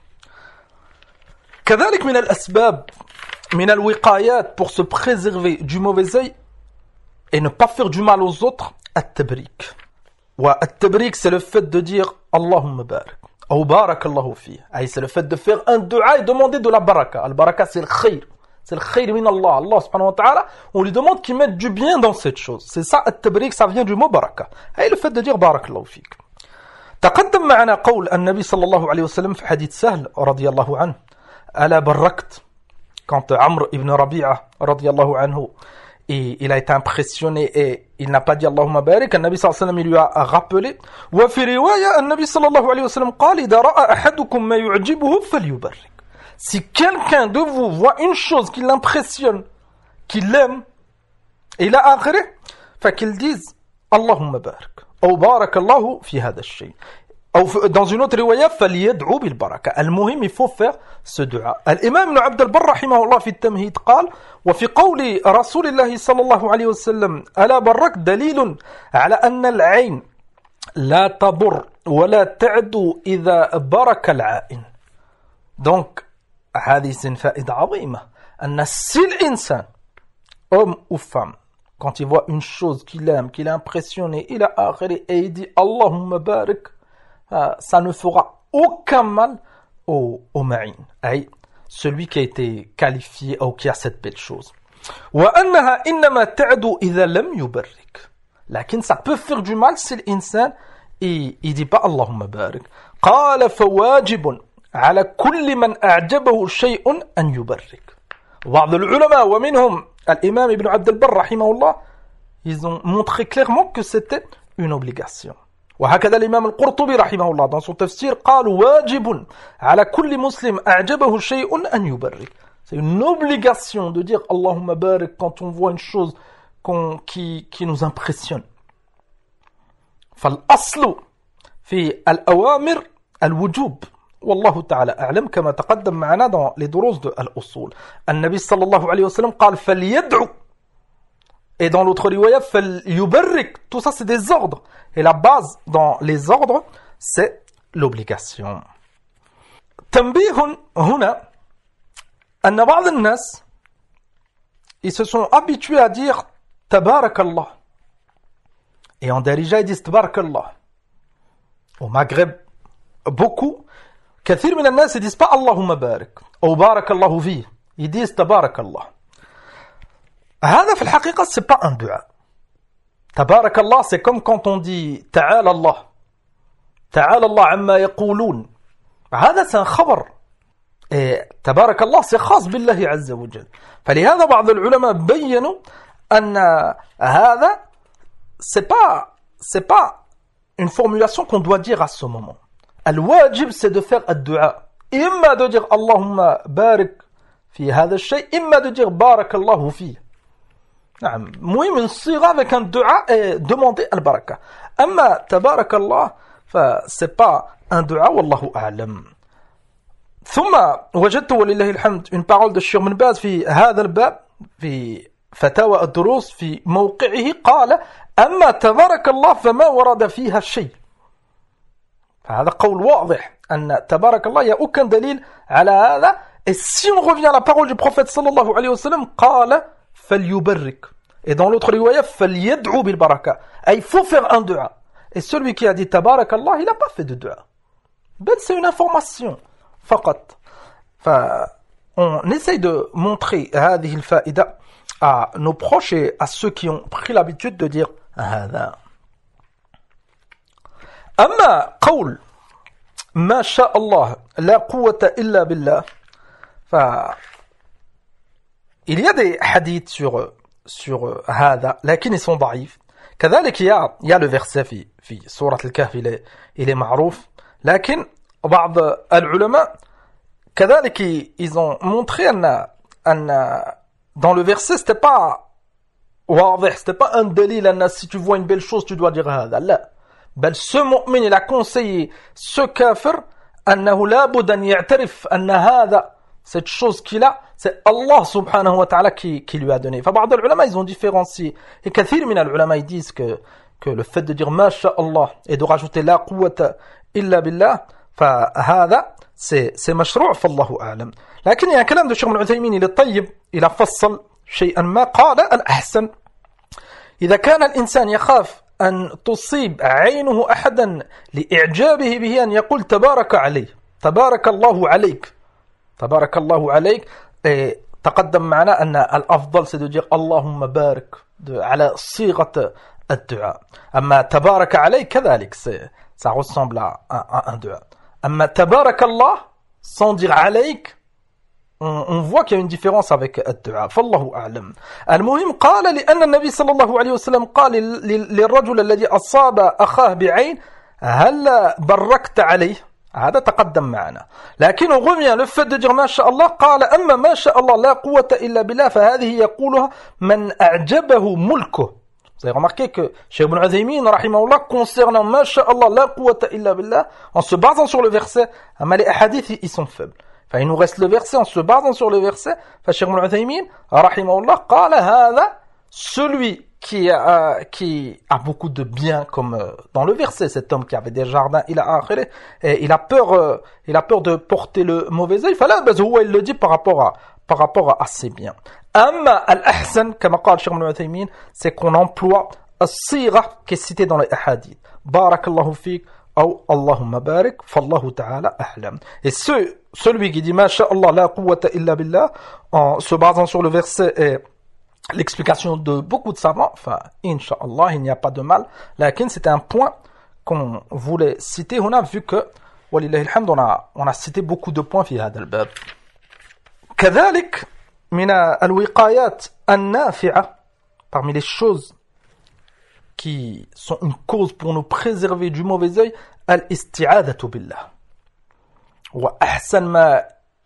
كذلك من الأسباب من الوقايات pour se préserver du mauvais œil et ne pas faire du mal aux autres, at-tabrik. Wa at-tabrik, c'est le fait de dire Allahumma barak, ou barakallahu fi. C'est le fait de faire un dua et demander de la baraka. Al-baraka, c'est le khayr. C'est le khayr min Allah. Allah subhanahu wa ta'ala, on lui demande qu'il mette du bien dans cette chose. C'est ça, at-tabrik, ça vient du mot baraka. Et le fait de dire barakallahu fik. تقدم معنا قول النبي صلى الله عليه وسلم في حديث سهل رضي الله عنه ألا بركت quand Amr ibn Rabi'a radiallahu anhu il a été impressionné et il n'a pas dit Allahumma barik, le Nabi sallallahu alayhi wa sallam il lui a rappelé وفي رواية النبي صلى الله عليه وسلم قال إذا رأى أحدكم ما يعجبه فليبرك. Si quelqu'un de vous voit une chose qui l'impressionne, qui l'aime, إلى آخره, فqu'il dise Allahumma barik أو بارك الله في هذا الشيء. أو dans une autre رواية فليدعو بالبركة. المهم il faut faire ce دعاء. الإمام ابن عبد البر رحمه الله في التمهيد قال وفي قول رسول الله صلى الله عليه وسلم ألا برك دليل على أن العين لا تضر ولا تعدو إذا برك العائن. Donc هذه فائدة عظيمة أن si الإنسان homme ou femme quand il voit une chose qu'il aime, qu'il est impressionné إلى آخره et il dit Allahumma barik, ça ne fera aucun mal au ma'in, celui qui a été qualifié ou qui a cette belle chose. وأنها إنما تعدو إذا لم يبرك. لكن ça peut faire du mal si l'insan il dit pas Allahumma barik. قال فواجب على كل من أعجبه شيء أن يبرك. بعض العلماء ومنهم الإمام ابن عبد البر رحمه الله ils ont montré clairement que c'était une obligation. وهكذا الإمام القرطبي رحمه الله dans son tafsir قال واجب على كل مسلم أعجبه شيء أن يبرك. C'est une obligation de dire Allahumma barik quand on voit une chose qui nous impressionne. فالأصل في الأوامر الوجوب والله تعالى أعلم كما تقدم معنا dans les دروس de الأصول. النبي صلى الله عليه وسلم قال فليدعو et dans l'autre riwaya فليبرك. Tout ça c'est des ordres et la base dans les ordres c'est l'obligation. تنبيه هنا أن بعض الناس ils se sont habitués à dire تبارك الله et en Darija ils disent تبارك الله. Au Maghreb beaucoup كثير من الناس ils disent pas اللهم بارك أو بارك الله فيه, ils disent تبارك الله. هذا في الحقيقة c'est pas un dua. تبارك الله c'est comme quand on dit تعالى الله تعالى الله عما يقولون. هذا c'est un خبر. تبارك الله c'est خاص بالله عز وجل. فلهذا بعض العلماء بيّنوا أن هذا c'est pas une formulation qu'on doit dire à ce moment. الواجب c'est de faire الدعاء. إما de dire اللهم بارك في هذا الشيء إما de dire بارك الله فيه. نعم مهم الصيغة avec un dua et demander البركة. أما تبارك الله c'est pas un dua والله أعلم. ثم وجدت ولله الحمد une parole de Cheikh Ibn Baz في هذا الباب في فتاوى الدروس في موقعه قال أما تبارك الله فما ورد فيها شيء. فهذا قول واضح أن تبارك الله il n'y a aucun دليل على هذا. Et si on revient à la parole du prophète sallallahu alayhi wa sallam قال فليبرك et dans l'autre riwaya فليدعو بالبركة, il faut faire un dua. Et celui qui a dit تبارك الله il n'a pas fait de dua. Ben c'est une information فقط. On essaye de montrer هذه الفائدة à nos proches et à ceux qui ont pris l'habitude de dire هذا. أما قول ما شاء الله لا قوة إلا بالله, il y a des hadiths sur هذا لكن ils sont ضعيف. كذلك il y a le verset في سورة الكهف il est معروف, لكن بعض العلماء كذلك ils ont montré أن dans le verset c'était pas واضح, c'était pas un دليل أن si tu vois une belle chose tu dois dire هذا. لا, بل ce mu'min il a conseillé ce kafir أنه لابد أن يعترف أن هذا cette chose qu'il a c'est Allah subhanahu wa ta'ala qui lui a donné. فبعض العلماء ils ont différencié et كثير من العلماء ils disent que le fait de dire ما شاء الله et de rajouter لا قوة إلا بالله فهذا c'est مشروع فالله أعلم. لكن يا كلام الشيخ ابن عثيمين إلى الطيب إلى فصل شيئا ما قال الأحسن إذا كان الإنسان يخاف أن تصيب عينه أحدا لإعجابه به أن يقول تبارك عليه تبارك الله عليك تبارك الله عليك. تقدم معنا أن الأفضل سيدجير اللهم بارك على صيغة الدعاء. أما تبارك عليك كذلك ça ressemble à un dua. Amma tabarakallah, sans dire alayk, on voit qu'il y a une différence avec الدعاء. فالله أعلم. المهم قال لأن النبي صلى الله عليه وسلم قال للرجل الذي أصاب أخاه بعين هل بركت عليه. هذا تقدم معنا. لكن on revient le fait de dire ما شاء الله قال أما ما شاء الله لا قوة إلا بالله فهذه يقولها من أعجبه ملكه. Vous avez remarqué que Cheikh Ibn Uthaymin rahimahullah concernant ma sha'Allah la quwwata illa billah en se basant sur le verset, les hadiths ils sont faibles. Enfin, il nous reste le verset en se basant sur le verset. Cheikh Ibn Uthaymin rahimahullah qala hadha, celui qui a beaucoup de biens comme dans le verset, cet homme qui avait des jardins, il a peur de porter le mauvais œil. Fala bas huwa, il le dit par rapport à ses biens. Amma al-ahsan, comme قال Cheikh Ibn Uthaymin, c'est qu'on emploie as-sigha qui est cité dans les hadiths. Barakallahu fik ou Allahumma barik, fallahu ta'ala ahlam. Et celui qui dit ma sha'Allah la quwwata illa billah en se basant sur le verset et l'explication de beaucoup de savants, enfin incha'Allah il n'y a pas de mal, lakin c'était un point qu'on voulait citer. On a vu que walillahi alhamd on a cité beaucoup de points fi hada al-bab. كذلك من الوقايات النافعة, parmi les choses qui sont une cause pour nous préserver du mauvais œil, الاستعاذة بالله. وأحسن ما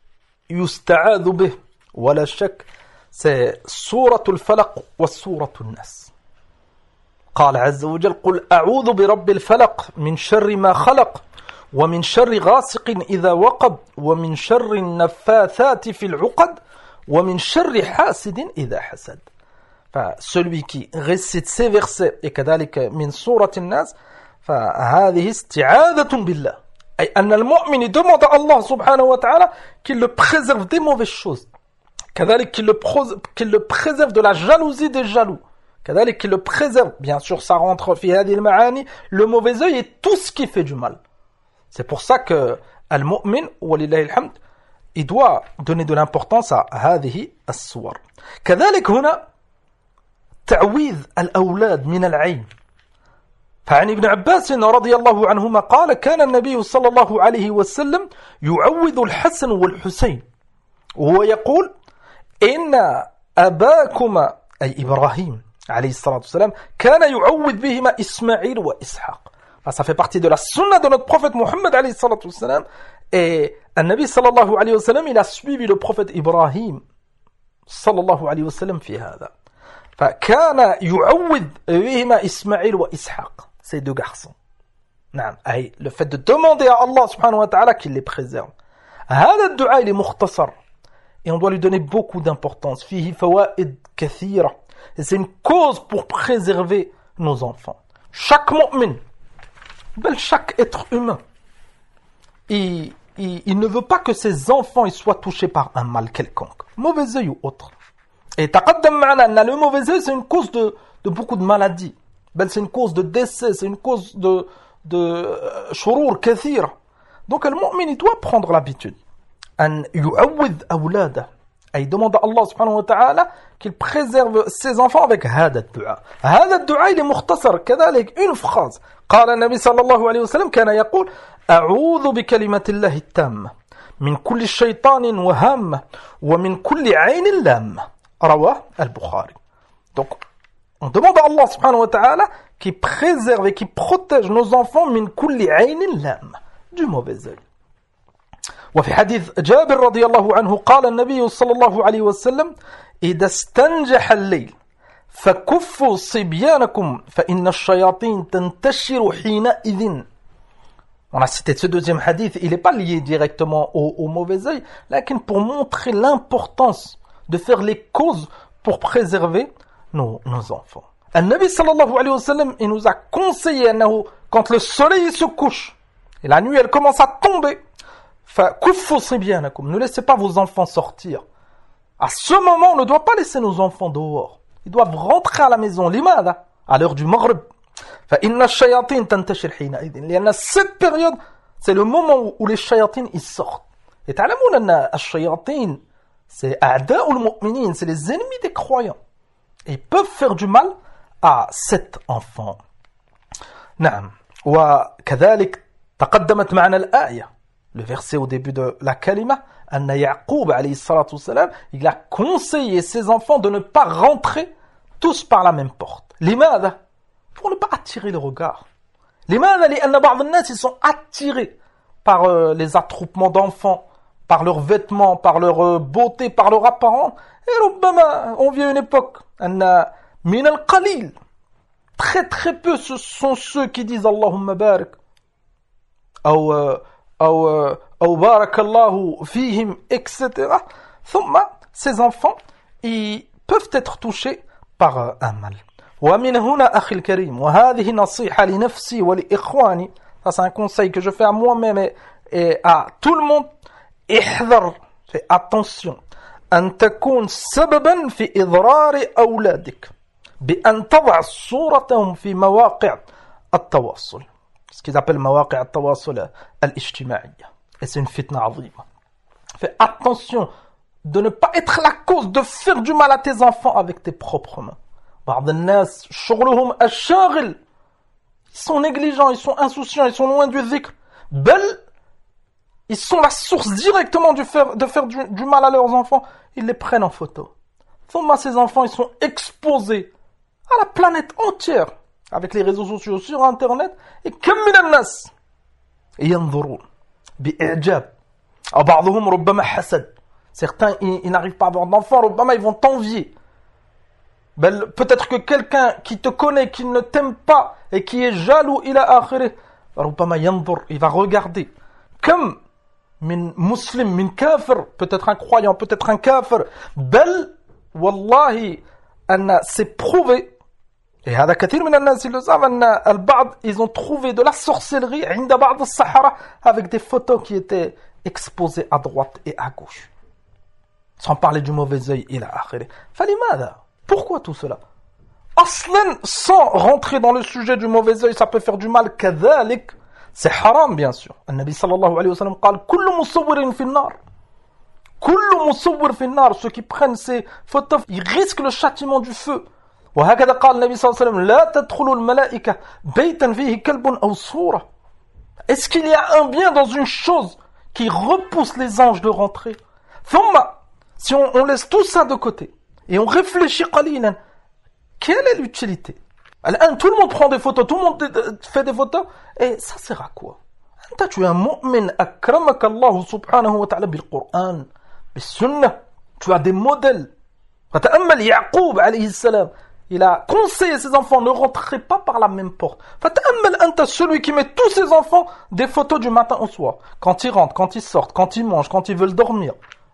يستعاذ به ولا شك c'est سورة الفلق وسورة الناس. قال عز وجل قل أعوذ برب الفلق من شر ما خلق ومن شر غاسق إذا وقب ومن شر النفاثات في العقد ومن شر حاسد إذا حسد. Celui qui récite ces versets et كذلك من سورة الناس فهذه استعاذة بالله, أي أن المؤمن demande à Allah subhanahu wa ta'ala qu'il le préserve des mauvaises choses, كذلك qu'il le préserve de la jalousie des jaloux, كذلك qu'il le préserve, bien sûr ça rentre في هذه المعاني, le mauvais œil et tout ce qui fait du mal. C'est pour ça que al-mu'min, walillahi alhamd, il doit donner de l'importance à هذه الصور. كذلك هنا تعويذ الأولاد من العين. فعن ابن عباس رضي الله عنهما قال كان النبي صلى الله عليه وسلم يعوذ الحسن والحسين وهو يقول إن أباكما أي إبراهيم عليه الصلاة والسلام كان يعوذ بهما إسماعيل وإسحاق. Ça fait partie de la sunna de notre prophète Mohammed alayhi salatu wassalam. Et Nabi sallallahu alayhi wa sallam, il a suivi le prophète Ibrahim sallallahu alayhi wa sallam fi hada. فكان يعوذ بهما إسماعيل وإسحاق, ces deux garçons. نعم, أي le fait de demander à Allah subhanahu wa ta'ala qu'il les préserve. هذا الدعاء il est مختصر et on doit lui donner beaucoup d'importance. فيه فوائد كثيرة. Et c'est une cause pour préserver nos enfants. Chaque mu'min, chaque être humain, il ne veut pas que ses enfants ils soient touchés par un mal quelconque, mauvais œil ou autre. Et taqaddam ma'ana, le mauvais œil c'est une cause de beaucoup de maladies, c'est une cause de décès, c'est une cause de shurur kathira. Donc le mu'min il doit prendre l'habitude an yu'awwidh awlada, et il demande à Allah subhanahu wa ta'ala qu'il préserve ses enfants avec هذا الدعاء. هذا الدعاء il est مختصر كذلك, une phrase. قال النبي صلى الله عليه وسلم كان يقول أعوذ بكلمة الله التامة من كل شيطان وهامة ومن كل عين لامة. رواه البخاري. Donc on demande à Allah subhanahu wa ta'ala qui préserve et qui protège nos enfants من كل عين لامة, du mauvais œil. وفي حديث جابر رضي الله عنه قال النبي صلى الله عليه وسلم إذا استنجح الليل فكفوا صبيانكم فإن الشياطين تنتشر حينئذ. On a cité ce deuxième hadith, il n'est pas lié directement au mauvais œil, mais pour montrer l'importance de faire les causes pour préserver nos enfants. Al-Nabi sallallahu alayhi wa sallam, il nous a conseillé quand le soleil se couche et la nuit elle commence à tomber, ne laissez pas vos enfants sortir. À ce moment, on ne doit pas laisser nos enfants dehors. Ils doivent rentrer à la maison. Limada, à l'heure du maghrib. Cette période, c'est le moment où les shayatines ils sortent. Et c'est c'est les ennemis des croyants. Et ils peuvent faire du mal à cet enfant. وكذلك تقدمت معنا الآية le verset au début de la kalima أن يعقوب عليه الصلاة والسلام il a conseillé ses enfants de ne pas rentrer tous par la même porte. لماذا? Pour ne pas attirer le regard. لماذا؟ لأن بعض الناس ils sont attirés par les attroupements d'enfants, par leurs vêtements, par leur beauté, par leur apparence. Et ربما on vit à une époque أن من القليل très très peu ce sont ceux qui disent Allahumma barik أو بارك الله فيهم etc. ثم ces enfants ils peuvent être touchés par un mal. ومن هنا أخي الكريم وهذه نصيحة لنفسي ولإخواني. Ça c'est un conseil que je fais à moi-même et à tout le monde. احذر, fais attention, أن تكون سببا في إضرار أولادك بأن تضع صورتهم في مواقع التواصل. Ce qu'ils appellent مواقع التواصل الاجتماعية. Et c'est une fitna عظيمة. Fais attention de ne pas être la cause de faire du mal à tes enfants avec tes propres mains. بعض الناس شغلهم الشاغل. Ils sont négligents, ils sont insouciants, ils sont loin du dhikr. بل ils sont la source directement de faire du mal à leurs enfants. Ils les prennent en photo. Thumma, ces enfants, ils sont exposés à la planète entière avec les réseaux sociaux sur Internet. Et كم من الناس ينظرون بإعجاب. أو بعضهم ربما حسد. Certains, ils n'arrivent pas à avoir d'enfants, ربما ils vont t'envier. Peut-être que quelqu'un qui te connaît, qui ne t'aime pas et qui est jaloux, il a akhiré, ربما ينظر, il va regarder. Comme min muslim, min kafir, peut-être un croyant, peut-être un kafir. بل والله أن c'est prouvé. Et هذا كثير من الناس اللي savent أن البعض ils ont trouvé de la sorcellerie عند بعض السحرة avec des photos qui étaient exposées à droite et à gauche. Sans parler du mauvais œil, il a akhiré. فلماذا? Pourquoi tout cela? Aslan, sans rentrer dans le sujet du mauvais œil, ça peut faire du mal. كذلك, c'est haram bien sûr. النبي صلى الله عليه وسلم قال كل مصور في النار. كل مصور في النار. Ceux qui prennent ces photos, ils risquent le châtiment du feu. وهكذا قال النبي صلى الله عليه وسلم لا تدخلوا الملائكة بيتا فيه كلب أو صورة. Est-ce qu'il y a un bien dans une chose qui repousse les anges de rentrer? ثم, si on laisse tout ça de côté et on réfléchit قليلا, quelle est l'utilité? Tout le monde prend des photos, tout le monde fait des photos, et ça sert à quoi? Tu es un mu'min, akramaka Allah subhanahu wa ta'ala bil Qur'an, bil sunnah, tu as des modèles. Fata'ammal Ya'qub alayhi salam, il a conseillé ses enfants, ne rentrez pas par la même porte. Fata'ammal anta, celui qui met tous ses enfants des photos du matin au soir, quand ils rentrent, quand ils sortent, quand ils mangent, quand ils veulent dormir.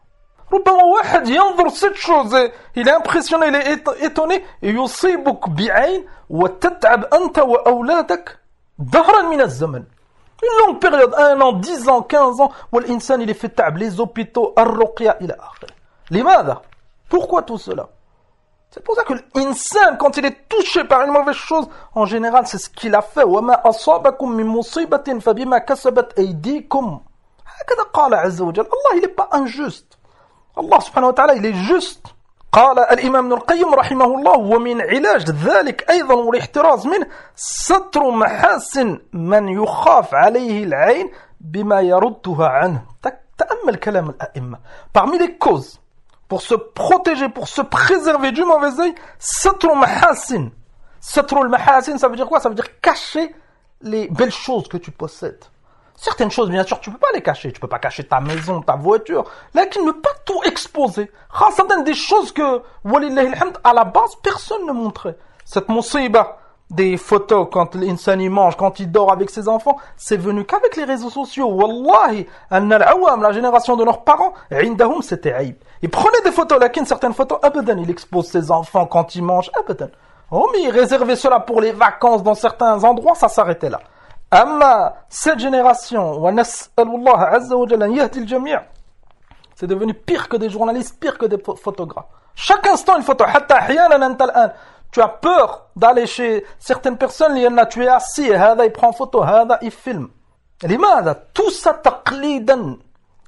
ربما واحد ينظر ست choses, il est impressionné, il est étonné, يصيبك بعين وتتعب أنت وأولادك ظهرا من الزمن. Une longue période, 1 an, 10 ans, 15 ans, où l'insan il est fait تعب, les hôpitaux, الرقية إلى آخره. لماذا? Pourquoi tout cela? C'est pour ça que l'insan, quand il est touché par une mauvaise chose, en général, c'est ce qu'il a fait. وما أصابكم من مصيبة فبما كسبت أيديكم. هكذا قال عز وجل. Allah, il n'est pas injuste. Allah subhanahu wa ta'ala, il est juste. قال الإمام ابن القيم رحمه الله ومن علاج ذلك أيضا والاحتراز منه ستر محاسن من يخاف عليه العين بما يردها عنه. تأمل كلام الأئمة. Parmi les causes pour se protéger, pour se préserver du mauvais œil, ستر محاسن. ستر المحاسن, ça veut dire quoi? Ça veut dire cacher les belles choses que tu possèdes. Certaines choses, bien sûr, tu peux pas les cacher. Tu peux pas cacher ta maison, ta voiture. Là, ne pas tout exposer. Khasatan des choses que, walillahi alhamd, à la base, personne ne montrait. Cette musiba des photos quand l'insan y mange, quand il dort avec ses enfants, c'est venu qu'avec les réseaux sociaux. Wallahi, la génération de leurs parents, indahum, c'était aïb. Ils prenaient des photos, là, certaines photos, abadan, il expose ses enfants quand ils mangent, abadan. Oh, mais il réservait cela pour les vacances dans certains endroits, ça s'arrêtait là. أما cette génération ونسأل الله عز وجل أن يهدي الجميع, c'est devenu pire que des journalistes, pire que des photographes. Chaque instant une photo. حتى أحيانا أنت الآن tu as peur d'aller chez certaines personnes, لأن tu es assis, هذا il prend photo, هذا il filme. لماذا? Tout ça تقليدا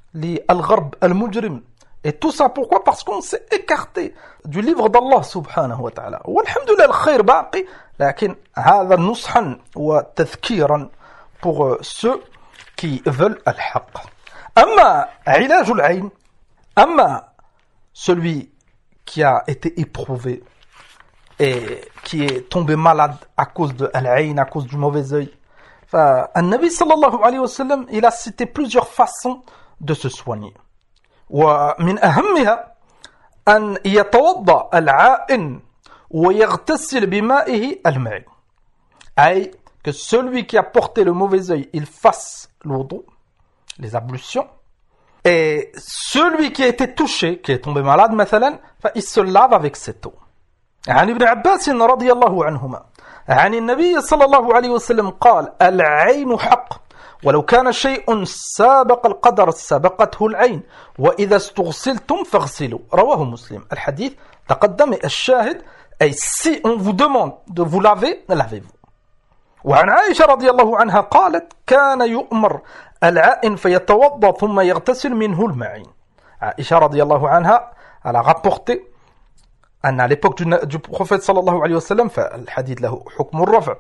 للغرب المجرم. Et tout ça pourquoi? Parce qu'on s'est écarté du livre d'Allah subhanahu wa ta'ala. والحمد لله الخير باقي, لكن هذا نصحا وتذكيرا pour ceux qui veulent الحق. أما علاج العين, أما celui qui a été éprouvé et qui est tombé malade à cause de al-ayn, à cause du mauvais œil. Nabi sallallahu alayhi wa sallam, il a cité plusieurs façons de se soigner. ومن أهمها أن يتوضأ العائن ويغتسل بمائه المعين. أي que celui qui a porté le mauvais œil, il fasse l'wudu, les ablutions, et celui qui a été touché, qui est tombé malade, مثلا, il se lave avec cette eau. عن ابن عباس رضي الله عنهما عن النبي صلى الله عليه وسلم قال العين حق ولو كان شيء سابق القدر سبقته العين وإذا استغسلتم فاغسلوا رواه مسلم. الحديث تقدم الشاهد أي si on vous demande de vous laver, lavez-vous. وعن عائشة رضي الله عنها قالت كان يؤمر العائن فيتوضأ ثم يغتسل منه المعين. عائشة رضي الله عنها elle a rapporté أن à l'époque du prophète صلى الله عليه وسلم فالحديث له حكم الرفع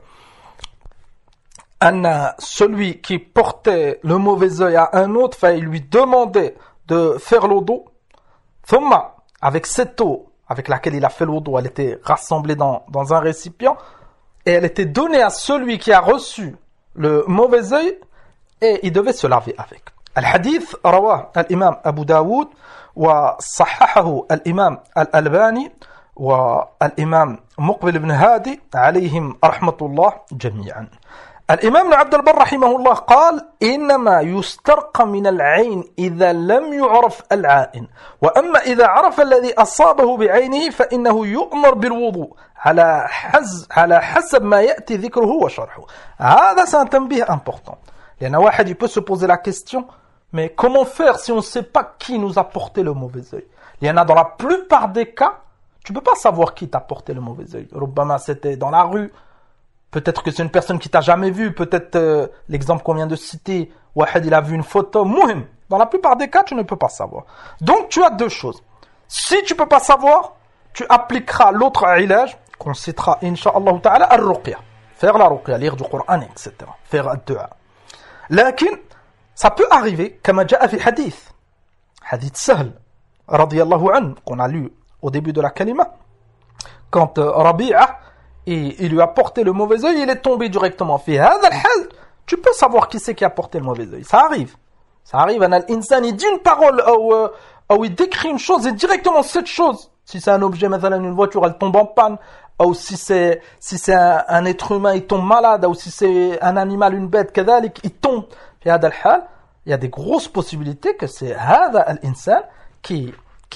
أن celui qui portait le mauvais œil à un autre il lui demandait de faire l'wudu ثم avec cette eau avec laquelle il a fait l'wudu elle était rassemblée dans un récipient et elle était donnée à celui qui a reçu le mauvais œil et il devait se laver avec. الحديث رواه الإمام أبو داود وصححه الإمام الألباني والإمام مقبل بن هادي عليهم رحمة الله جميعا. الإمام ابن عبد البر رحمه الله قال إنما يسترقى من العين إذا لم يعرف العائن وأما إذا عرف الذي أصابه بعينه فإنه يؤمر بالوضوء على حسب ما يأتي ذكره وشرحه. هذا c'est un تنبيه important. لأن واحد peut se poser la question mais comment faire si on ne sait pas qui nous a porté le mauvais œil? Il y en a dans la plupart des cas, tu ne peux pas savoir qui t'a porté le mauvais œil. Rubbama c'était dans la rue, peut-être que c'est une personne qui t'a jamais vu, peut-être l'exemple qu'on vient de citer, Wahed il a vu une photo, muhim. Dans la plupart des cas, tu ne peux pas savoir. Donc tu as deux choses. Si tu ne peux pas savoir, tu appliqueras l'autre ilaj, qu'on citera incha'Allah ta'ala, al-ruqya. Faire la ruqya, lire du Coran, etc. Faire al-dua. Lakin, ça peut arriver, comme جاء في hadith Sahl, radiyallahu anhu, qu'on a lu au début de la kalima, quand Rabi'a, il lui a porté le mauvais œil, il est tombé directement. Fi hadha al-hal, tu peux savoir qui c'est qui a porté le mauvais œil. Ça arrive. Ça arrive, l'insan, il dit une parole, ou il décrit une chose, et directement cette chose, si c'est un objet, une voiture, elle tombe en panne, ou si c'est un être humain, il tombe malade, ou si c'est un animal, une bête, il tombe. Fi hadha al-hal, il y a des grosses possibilités que c'est hadha al-insan qui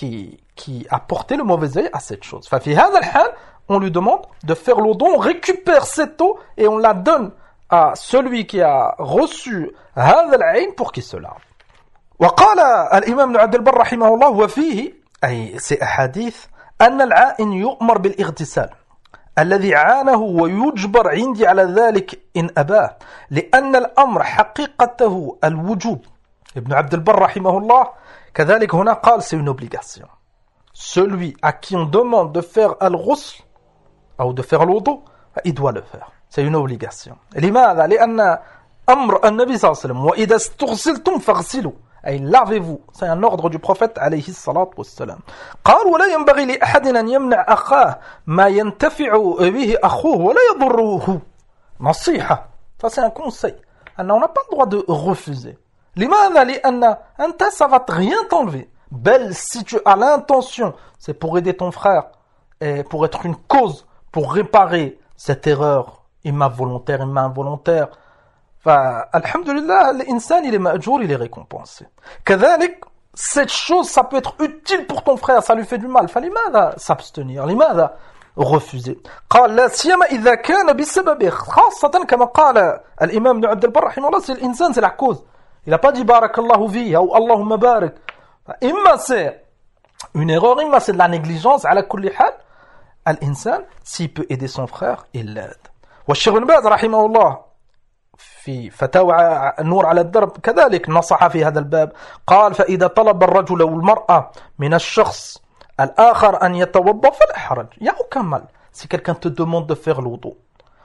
a porté le mauvais œil à cette chose. Fi hadha al-hal, on lui demande de faire l'eau, on récupère cette eau et on la donne à celui qui a reçu هذا العين pour qu'il se lave. وقال الإمام ابن عبد البر رحمه الله وفيه أي سي أحاديث أن العائن يؤمر بالاغتسال الذي عانه ويجبر عندي على ذلك إن أباه لأن الأمر حقيقته الوجوب. ابن عبد البر رحمه الله كذلك هنا قال c'est une obligation. Celui à qui on demande de faire al-ghusl ou de faire l'wudu, il doit le faire. C'est une obligation. لماذا؟ لأن أمر النبي صلى الله عليه وسلم وإذا استغسلتم فاغسلوا أي lavez-vous. C'est un ordre du prophète عليه الصلاة والسلام. قال ولا ينبغي لأحد أن يمنع أخاه ما ينتفع به أخوه ولا يضره. نصيحة. Ça c'est un conseil. On n'a pas le droit de refuser. لماذا؟ لأن أنت ça va rien t'enlever. Belle, si tu as l'intention, c'est pour aider ton frère et pour être une cause, pour réparer cette erreur, imma volontaire, imma involontaire. Alhamdulillah, l'insan, il est ma'jour, il est récompensé. كذلك, cette chose, ça peut être utile pour ton frère, ça lui fait du mal. فلماذا s'abstenir? لماذا refuser? قال لا سيما إذا كان بسببه خاصة كما قال الإمام ابن عبد البر رحمه الله c'est l'insan, c'est la cause. Il n'a pas dit barakallahu fiha ou Allahumma barak. Imma c'est une erreur, imma c'est de la négligence, ala kulli hal, al-insan, s'il peut aider son frère, il l'aide. والشيخ بن باز رحمه الله في فتاوى النور على الدرب كذلك نصح في هذا الباب قال فإذا طلب الرجل والمرأة من الشخص الآخر أن يتوضأ فلا حرج. Il n'y a aucun mal si quelqu'un te demande de faire l'wudu.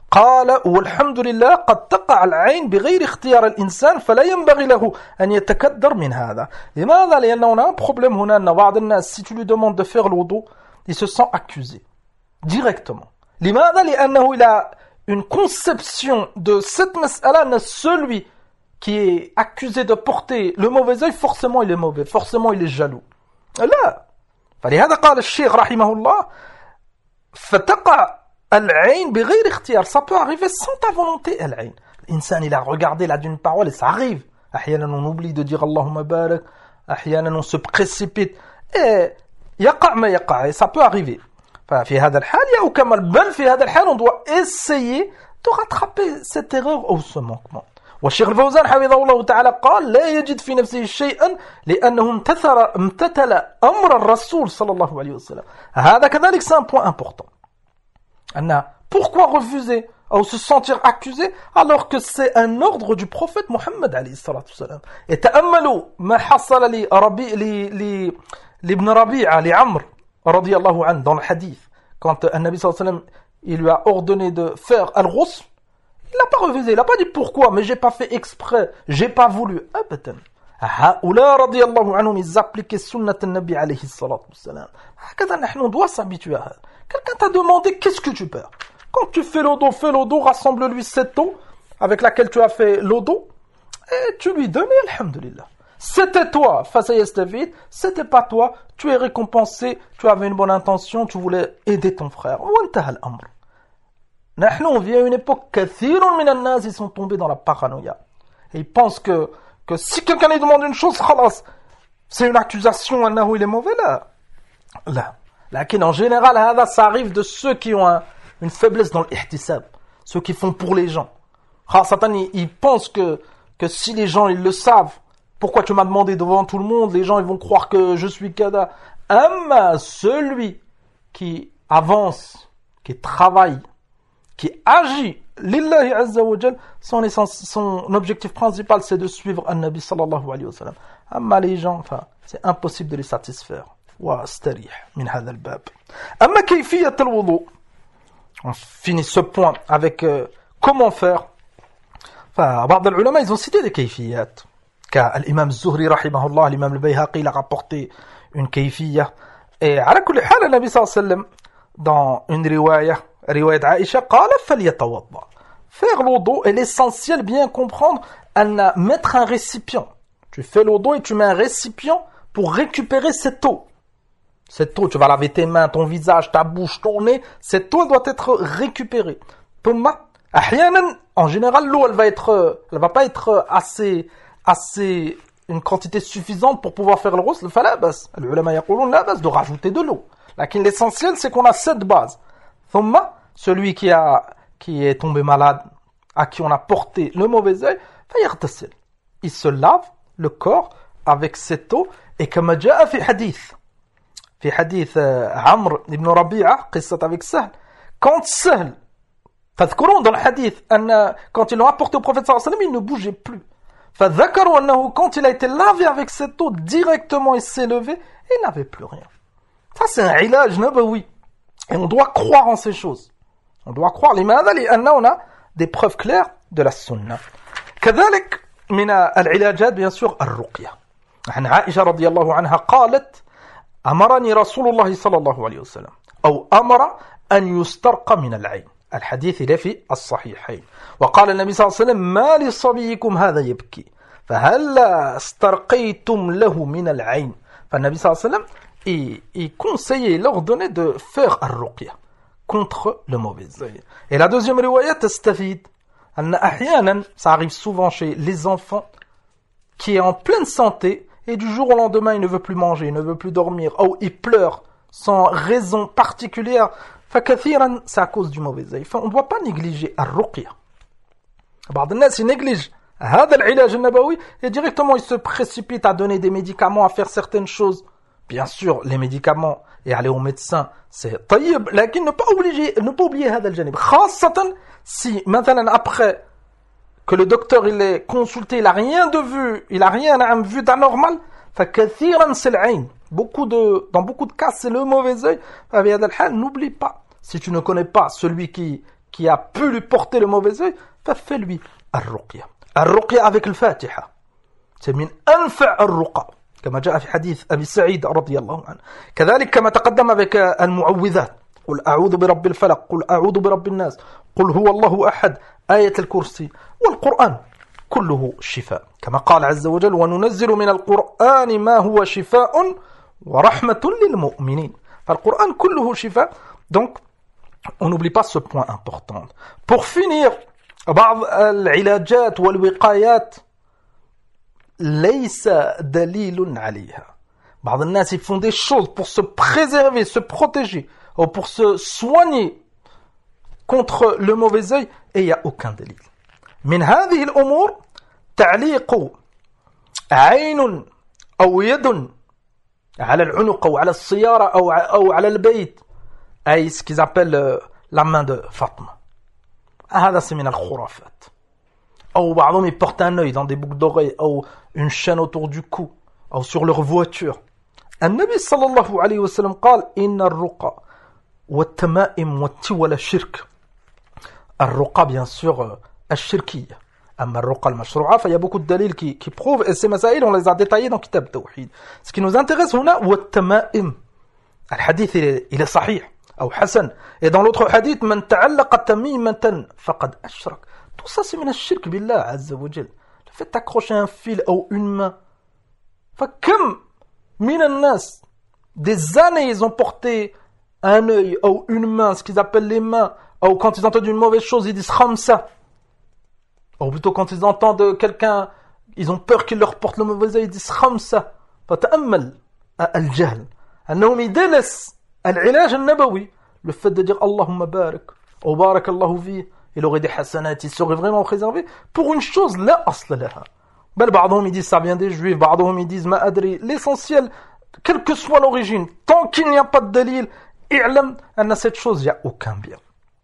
قال والحمد لله قد تقع العين بغير اختيار الإنسان فلا ينبغي له أن يتكدر من هذا. لماذا؟ لأنه on a un problème هنا أن بعض الناس si tu lui demandes de faire le wudu, il se sent accusé directement. لماذا؟ لأنه il a une conception de cette mas'ala, celui qui est accusé de porter le mauvais œil, forcément il est mauvais, forcément il est jaloux. لا. فلهذا قال الشيخ رحمه الله فتقع العين بغير اختيار. Ça peut arriver sans ta volonté. العين. L'insan il a regardé là d'une parole et ça arrive. أحيانا on oublie de dire Allahumma barak. أحيانا on se précipite. Et يقع ما يقع. Et ça peut arriver. ففي هذا الحال يا كمال بل في هذا الحال on doit essayer de rattraper cette erreur ou ce manquement. والشيخ الفوزان حفظه الله تعالى قال لا يجد في نفسه شيئا لأنه امتثل أمر الرسول صلى الله عليه وسلم. هذا كذلك c'est un point important. Pourquoi refuser ou se sentir accusé alors que c'est un ordre du prophète Mohammed عليه الصلاة والسلام. Et تأملوا ما حصل لابن ربيعة لعمر رضي الله عنه dans le hadith quand النبي صلى الله عليه وسلم il lui a ordonné de faire al-ghusl. Il n'a pas refusé, il n'a pas dit pourquoi, mais j'ai pas fait exprès, j'ai pas voulu. Abadan. هؤلاء رضي الله عنهم ils appliquaient sunnat النبي عليه الصلاة والسلام. هكذا نحن on doit s'habituer à ça. Quelqu'un t'a demandé qu'est-ce que tu perds. Quand tu fais l'odo, rassemble-lui cette eau avec laquelle tu as fait l'odo et tu lui donnes et alhamdulillah. C'était toi, face à Yastavid, c'était pas toi, tu es récompensé, tu avais une bonne intention, tu voulais aider ton frère. وانتهى الأمر. On vit à une époque كثير من الناس ils sont tombés dans la paranoïa. Et ils pensent que si quelqu'un lui demande une chose, خلاص, c'est une accusation, أنه il est mauvais là. Là. Lakin en général, ça arrive de ceux qui ont une faiblesse dans l'ihtisab, ceux qui font pour les gens. Satan, ils pensent que si les gens ils le savent, pourquoi tu m'as demandé devant tout le monde, les gens ils vont croire que je suis kada. Celui qui avance, qui travaille, qui agit, lillahi azza wa jal, son objectif principal c'est de suivre un-Nabi sallallahu alayhi wa sallam. Amma les gens, c'est impossible de les satisfaire. واستريح من هذا الباب. أما كيفية الوضوء, on finit ce point avec comment faire. بعض العلماء ils ont cité des كيفيات كالإمام الزهري رحمه الله, l'imam al-Bayhaqi il a rapporté une كيفية. Et على كل حال النبي صلى الله عليه وسلم dans une رواية عائشة قال فليتوضأ. Faire l'wudu est l'essentiel, bien comprendre, à mettre un récipient. Tu fais l'wudu et tu mets un récipient pour récupérer cette eau. Cette eau, tu vas laver tes mains, ton visage, ta bouche, ton nez, cette eau doit être récupérée. En général, l'eau, elle va pas être assez, une quantité suffisante pour pouvoir faire le ghusl. فلا بس. العلماء يقولون لا بس de rajouter de l'eau. Lakin l'essentiel, c'est qu'on a cette base. Celui qui est tombé malade, à qui on a porté le mauvais œil, il se lave le corps avec cette eau. Et comme جاء في حديث عمرو بن ربيعة قصة avec Sahl, quand Sahl, تذكرون dans le hadith quand ils l'ont apporté au prophète sallallahu alayhi wa sallam, il ne bougeait plus. فذكروا أنه quand il a été lavé avec cette eau, directement il s'est levé et il n'avait plus rien. Ça c'est un ilaj nabawi. Et on doit croire en ces choses. On doit croire. لماذا؟ لأن on a des preuves claires de la sunna. كذلك من العلاجات bien sûr الرقية. عن عائشة رضي الله عنها قالت أمرني رسول الله صلى الله عليه وسلم أو أمر أن يسترقى من العين. الحديث إلى في الصحيحين. وقال النبي صلى الله عليه وسلم ما لصبيكم هذا يبكي فهل استرقيتم له من العين. فالنبي صلى الله عليه وسلم il conseillait, il ordonnait de faire الرقية contre le mauvais œil. Et la deuxième riwayat تستفيد أن أحيانا, ça arrive souvent chez les enfants qui est en pleine santé et du jour au lendemain il ne veut plus manger, il ne veut plus dormir, ou il pleure sans raison particulière. فكثيرا c'est à cause du mauvais œil. On ne doit pas négliger الرقية. بعض الناس néglige هذا العلاج النبوي et directement il se précipite à donner des médicaments, à faire certaines choses. Bien sûr, les médicaments et aller au médecin, c'est طيب, لكن ne pas oublier هذا الجانب. خاصة si maintenant après que le docteur il est consulté, il a rien vu d'anormal, فكثيرا c'est العين. Dans beaucoup de cas, c'est le mauvais œil. N'oublie pas, si tu ne connais pas celui qui qui a pu lui porter le mauvais œil, fais-lui الرقية. الرقية avec الفاتحة. C'est من أنفع الرقى. كما جاء في حديث أبي سعيد رضي الله عنه. كذلك كما تقدم avec المعوذات. قل أعوذ برب الفلق، قل أعوذ برب الناس، قل هو الله أحد، آية الكرسي، والقرآن كله شفاء كما قال عز وجل وننزل من القرآن ما هو شفاء ورحمة للمؤمنين. فالقرآن كله شفاء. Donc on n'oublie pas ce point important. Pour finir, بعض العلاجات والوقايات ليس دليل عليها. بعض الناس ils font des choses pour se préserver, se protéger, ou pour se soigner contre le mauvais œil, et il n'y a aucun délit. من هذه الأمور تعليق عين أو يد على العنق أو على السيارة أو على البيت، أي ce qu'ils appellent la main de Fatma. هذا c'est من الخرافات. أو بعضهم ils portent un œil dans des boucles d'oreilles أو une chaîne autour du cou أو sur leur voiture. النبي صلى الله عليه وسلم قال إن الرقى والتمائم والتول شرك. الرقى bien sûr الشركية. أما الرقى المشروعة فil y a beaucoup de dalils qui prouvent, et ces masaïl on les a détaillés dans Kitab Tawhid. Ce qui nous intéresse هنا والتمائم. الحديث il est صحيح أو حسن. Et dans l'autre hadith من تعلق تميمة فقد أشرك. Tout ça c'est من الشرك بالله عز وجل. Le fait d'accrocher un fil ou une main. فكم من الناس des années ils ont porté un œil ou une main, ce qu'ils appellent les mains, ou quand ils entendent une mauvaise chose ils disent khamsa, ou plutôt quand ils entendent quelqu'un ils ont peur qu'il leur porte le mauvais œil ils disent khamsa. فتأمل الجهل أنهم يدلس العلاج النبوي, le fait de dire Allahumma barak ou barakallahu fi, il aurait des hasanat, il serait vraiment préservé pour une chose la asla laha. بل بعضهم ils disent ça vient des juifs, بعضهم ils disent ma adri. L'essentiel, quelle que soit l'origine, tant qu'il n'y a pas de dalil, اعلم أن cette chose, il n'y a aucun bien.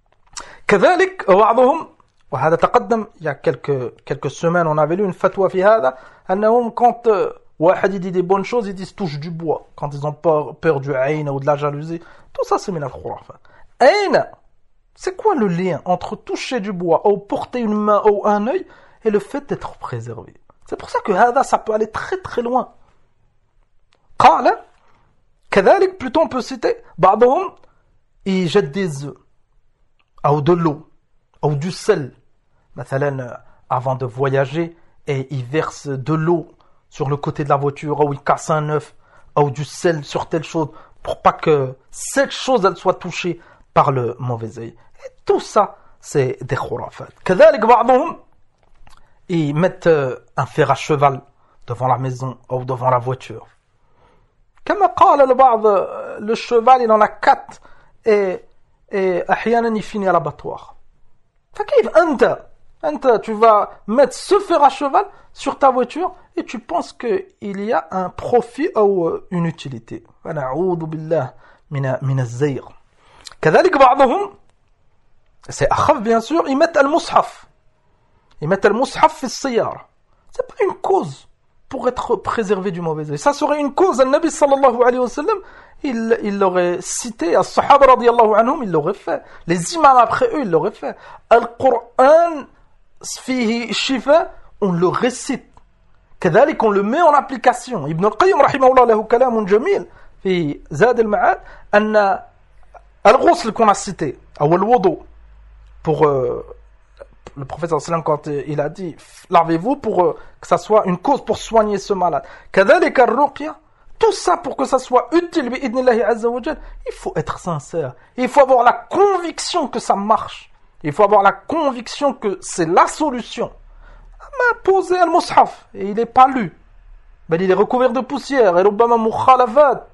كذلك بعضهم, وهذا تقدم il y a quelques semaines on avait lu une fatwa في هذا, أنهم quand واحد dit des bonnes choses ils disent touche du bois quand ils ont peur du aïn ou de la jalousie. Tout ça c'est min al-khurafat. Aïn, c'est quoi le lien entre toucher du bois ou porter une main ou un œil et le fait d'être préservé? C'est pour ça que هذا ça peut aller très très loin. قال كذلك, plutôt on peut citer بعضهم ils jettent des œufs ou de l'eau ou du sel مثلا avant de voyager, et ils versent de l'eau sur le côté de la voiture, ou ils cassent un œuf ou du sel sur telle chose pour pas que cette chose elle soit touchée par le mauvais œil. Et tout ça c'est des khurafat. كذلك بعضهم ils mettent un fer à cheval devant la maison ou devant la voiture. كما قال البعض, le cheval il en a 4 et أحيانا il finit à l'abattoir. فكيف أنت tu vas mettre ce fer à cheval sur ta voiture et tu penses qu'il y a un profit ou une utilité. فنعوذ بالله من الزيغ. كذلك بعضهم, c'est أخف bien sûr, ils mettent المصحف. Ils mettent المصحف في السيارة. C'est pas une cause pour être préservé du mauvais œil. Ça serait une cause. Le Nabi sallallahu alayhi wa sallam, il l'aurait cité. Les Sahaba radiyallahu anhum, ils l'auraient fait. Les imams après eux, ils l'auraient fait. Al-Qur'an fihi shifa, on le récite. كذلك on le met en application. Ibn al-Qayyim rahimahullah له كلام جميل في زاد المعاد أن الغسل qu'on a cité أو الوضوء pour le prophète sallallahu alayhi wa sallam quand il a dit lavez-vous pour que ça soit une cause pour soigner ce malade. كذلك الرقية, tout ça pour que ça soit utile بإذن الله عز وجل, il faut être sincère. Il faut avoir la conviction que ça marche. Il faut avoir la conviction que c'est la solution. Mais poser le mushaf et il n'est pas lu, ben il est recouvert de poussière et ربما مخالفات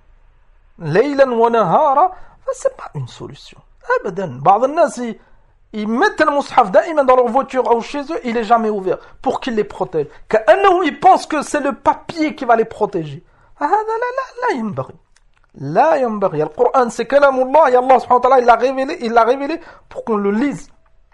ليلا ونهارا, c'est pas une solution. أبدا. بعض الناس ils mettent le mushaf دائما dans leur voiture ou chez eux, il est jamais ouvert pour qu'il les protège. كأنهم ils pensent que c'est le papier qui va les protéger. هذا لا ينبغي. لا ينبغي. Le Coran c'est كلام الله, et Allah subhanahu wa ta'ala il l'a révélé pour qu'on le lise,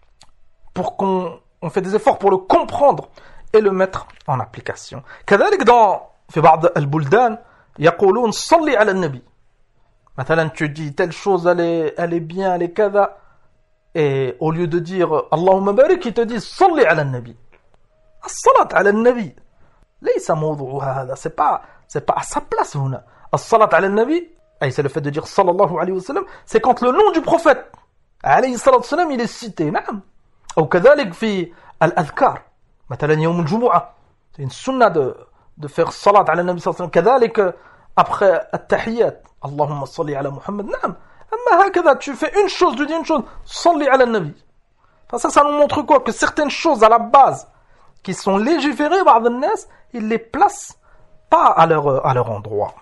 pour qu'on fait des efforts pour le comprendre et le mettre en application. كذلك dans في بعض البلدان يقولون صلي على النبي. مثلا tu dis telle chose elle est bien, elle est كذا, Et au lieu de dire Allahumma barik, ils te disent Salli ala nabi. As-salat ala nabi. Laysa mawdu'uha hada. C'est pas à sa place huna. As-salat ala nabi, c'est le fait de dire sallallahu alayhi wa sallam, c'est quand le nom du prophète alayhi salatu wa sallam il est cité. Naam. Ou kadhalik fi al-adhkar. Matalan yawm al-jumu'ah. C'est une sunna de faire salat ala nabi sallallahu alayhi wa sallam. Kadhalik après at-tahiyyat. Allahumma salli ala Muhammad. Naam. Amma hakadha, tu fais une chose, tu dis une chose, salli ala nabi. Enfin, ça nous montre quoi? Que certaines choses à la base qui sont légiférées par les nas, ils les placent pas à leur endroit.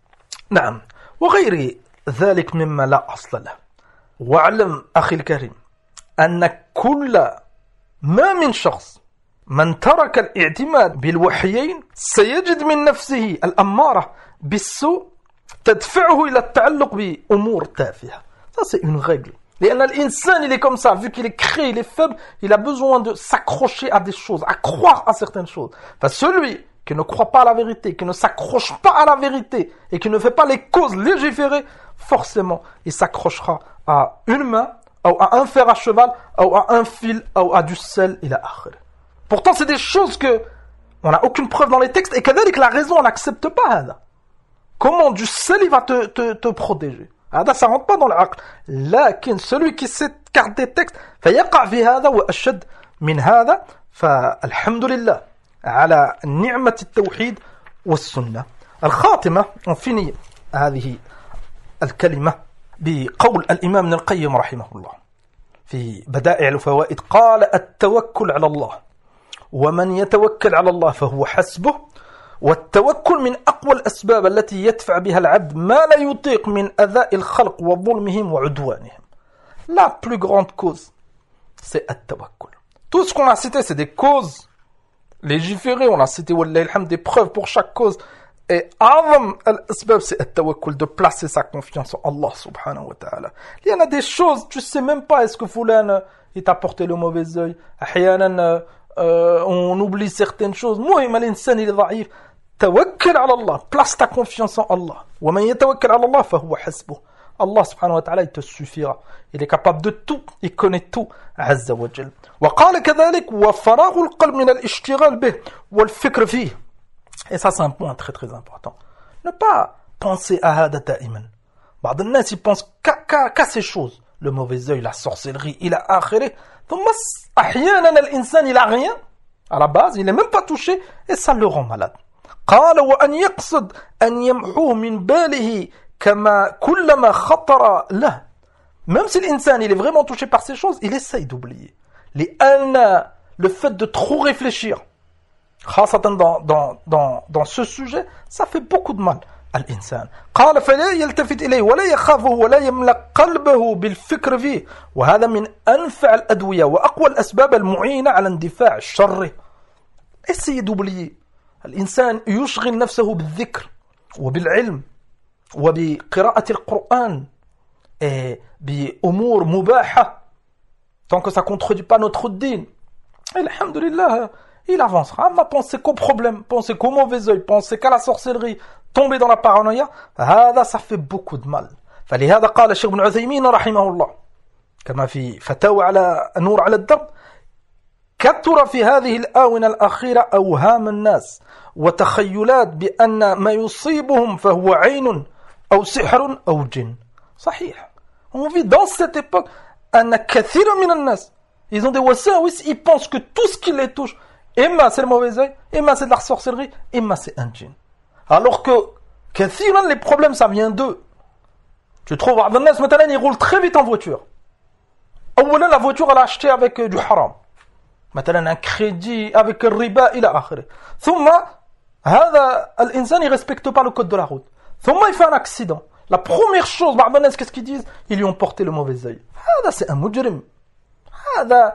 نعم وغير ذلك مما لا أصل له واعلم أخي الكريم أن كل ما من شخص من ترك الاعتماد بالوحيين سيجد من نفسه الأمارة بالسوء تدفعه إلى التعلق بأمور تافهة. Ça c'est une règle. لأن الإنسان il est comme ça, vu qu'il est créé, il est faible, il a besoin de s'accrocher à des choses, à croire à certaines choses. Enfin, celui qui ne croit pas à la vérité, qui ne s'accroche pas à la vérité et qui ne fait pas les causes légiférées, forcément, il s'accrochera à une main, ou à un fer à cheval, ou à un fil, ou à du sel, il a akhir. Pourtant, c'est des choses que on n'a aucune preuve dans les textes et que la raison, on n'accepte pas. Comment du sel, il va te protéger? Ça rentre pas dans l'aql. لكن celui qui s'écarte des textes فيقع في هذا وأشد من هذا فالحمد لله على نعمة التوحيد والسنة. الخاتمة on finit هذه الكلمة بقول الإمام ابن القيم رحمه الله في بدائع الفوائد قال التوكل على الله ومن يتوكل على الله فهو حسبه والتوكل من أقوى الأسباب التي يدفع بها العبد ما لا يطيق من أذى الخلق وظلمهم وعدوانهم. La plus grande cause, c'est التوكل. Tout ce qu'on a cité, c'est des causes légiférées. On a cité des preuves pour chaque cause. Et أعظم الأسباب, c'est التوكل, de placer sa confiance en Allah subhanahu wa ta'ala. Il y en a des choses, tu sais même pas est-ce que Foulan il t'a porté le mauvais œil. أحيانا on oublie certaines choses. مهم الإنسان il est ضعيف. توكل على الله, place ta confiance en Allah. ومن يتوكل على الله فهو حسبه. Allah subhanahu wa ta'ala il te suffira. Il est capable de tout, il connaît tout عز وجل. وقال كذلك وفراغ القلب من الاشتغال به والفكر فيه. Et ça c'est un point très très important. Ne pas penser à هذا دائما. بعض الناس ils pensent qu'à ces choses. Le mauvais œil, la sorcellerie, il a آخره. ثم أحيانا الإنسان il a rien. À la base, il n'est même pas touché et ça le rend malade. قال وأن يقصد أن يمحوه من باله كما كلما خطر له. Même si l'insan il est vraiment touché par ces choses, il essaye d'oublier. Le fait de trop réfléchir, خاصة dans ce sujet, ça fait beaucoup de mal à l'insan. قال فلا يلتفت إليه ولا يخافه ولا يملأ قلبه بالفكر فيه وهذا من أنفع الأدوية وأقوى الأسباب المعينة على اندفاع الشر. Essayez d'oublier. الإنسان يشغل نفسه بالذكر وبالعلم وبقراءة القرآن et بأمور مباحة tant que ça ne contredit pas notre din. Alhamdulillah, il avancera. Mais penser qu'au problème, penser qu'au mauvais œil, penser qu'à la sorcellerie, tomber dans la paranoïa, ça fait beaucoup de mal. فلهذا قال الشيخ ابن عثيمين رحمه الله كما في فتاوى على نور على الدرب كثر في هذه الآونة الأخيرة أوهام الناس وتخيلات بأن ما يصيبهم فهو عين أو سحر أو جن. صحيح. On vit dans cette époque أن كثير من الناس ils ont des wasawis, ils pensent que tout ce qui les touche, imma c'est le mauvais œil, imma c'est de la sorcellerie, imma c'est un djinn. Alors que كثيرا les problèmes ça vient d'eux. Tu trouves بعض الناس مثلا ils roulent très vite en voiture. أولا la voiture elle a acheté avec du haram. مثلا un crédit avec le riba إلى آخره. ثم هذا الإنسان il respecte pas le code de la route. ثم il fait un accident. La première chose, بعض الناس qu'est-ce qu'ils disent? Ils lui ont porté le mauvais œil. هذا c'est un مجرم. هذا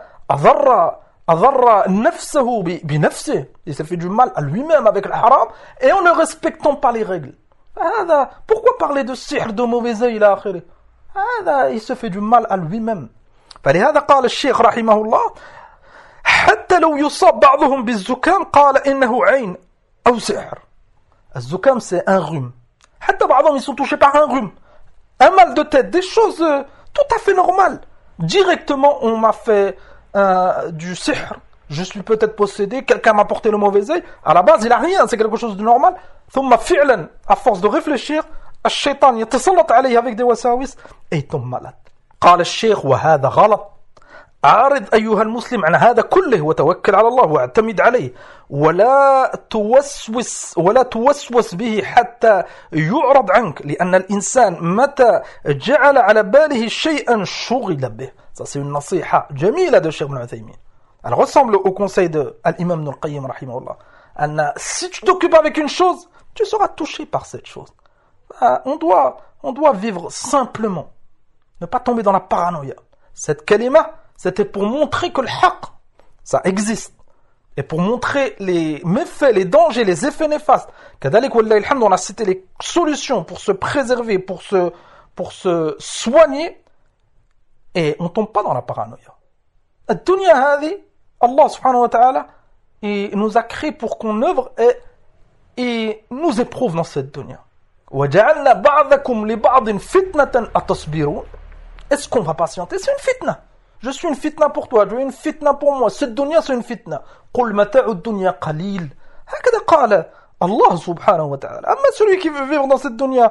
أضر نفسه بنفسه. Il s'est fait du mal à lui-même avec le haram et en ne respectant pas les règles. هذا pourquoi parler de sihr, de mauvais œil إلى آخره? هذا il se fait du mal à lui-même. فلهذا قال الشيخ رحمه الله حتى لو يصاب بعضهم بالزكام قال إنه عين أو سحر. الزكام c'est un rhume. حتى بعضهم ils sont touchés par un rhume, un mal de tête, des choses tout à fait normales. directement on m'a fait du sihr, je suis peut-être possédé, quelqu'un m'a porté le mauvais œil, à la base il a rien, c'est quelque chose de normal, ثم فعلا, à force de réfléchir, الشيطان يتسلط عليه avec des وساوس et il tombe malade. قال الشيخ وهذا غلط. أعرض أيها المسلم عن هذا كله وتوكل على الله واعتمد عليه ولا توسوس به حتى يعرض عنك لأن الإنسان متى جعل على باله شيئا شغل به. Ça c'est une nasiha جميلة de Cheikh Ibn Uthaymin. Elle ressemble au conseil de l'imam Ibn al-Qayyim rahimahullah. Si tu t'occupes avec une chose, tu seras touché par cette chose. On doit vivre simplement, ne pas tomber dans la paranoïa. Cette kalima, c'était pour montrer que le haqq, ça existe. Et pour montrer les méfaits, les dangers, les effets néfastes. Kadalik wallahi alhamd, on a cité les solutions pour se préserver, pour se soigner. Et on ne tombe pas dans la paranoïa. Ad-dunya hadi, Allah subhanahu wa ta'ala, il nous a créé pour qu'on œuvre et nous éprouve dans cette dunya. وَجَعَلْنَا بَعْضَكُمْ لِبَعْضٍ فِتْنَةً أَتَصْبِرُونَ. Est-ce qu'on va patienter? C'est une fitna. Je suis une fitna pour toi, tu es une fitna pour moi. Cette dunya, c'est une fitna. قُلْ مَتَعُ الدُّنْيَا قَلِيلٌ. هكذا قال Allah subhanahu wa ta'ala. Amma celui qui veut vivre dans cette dunya,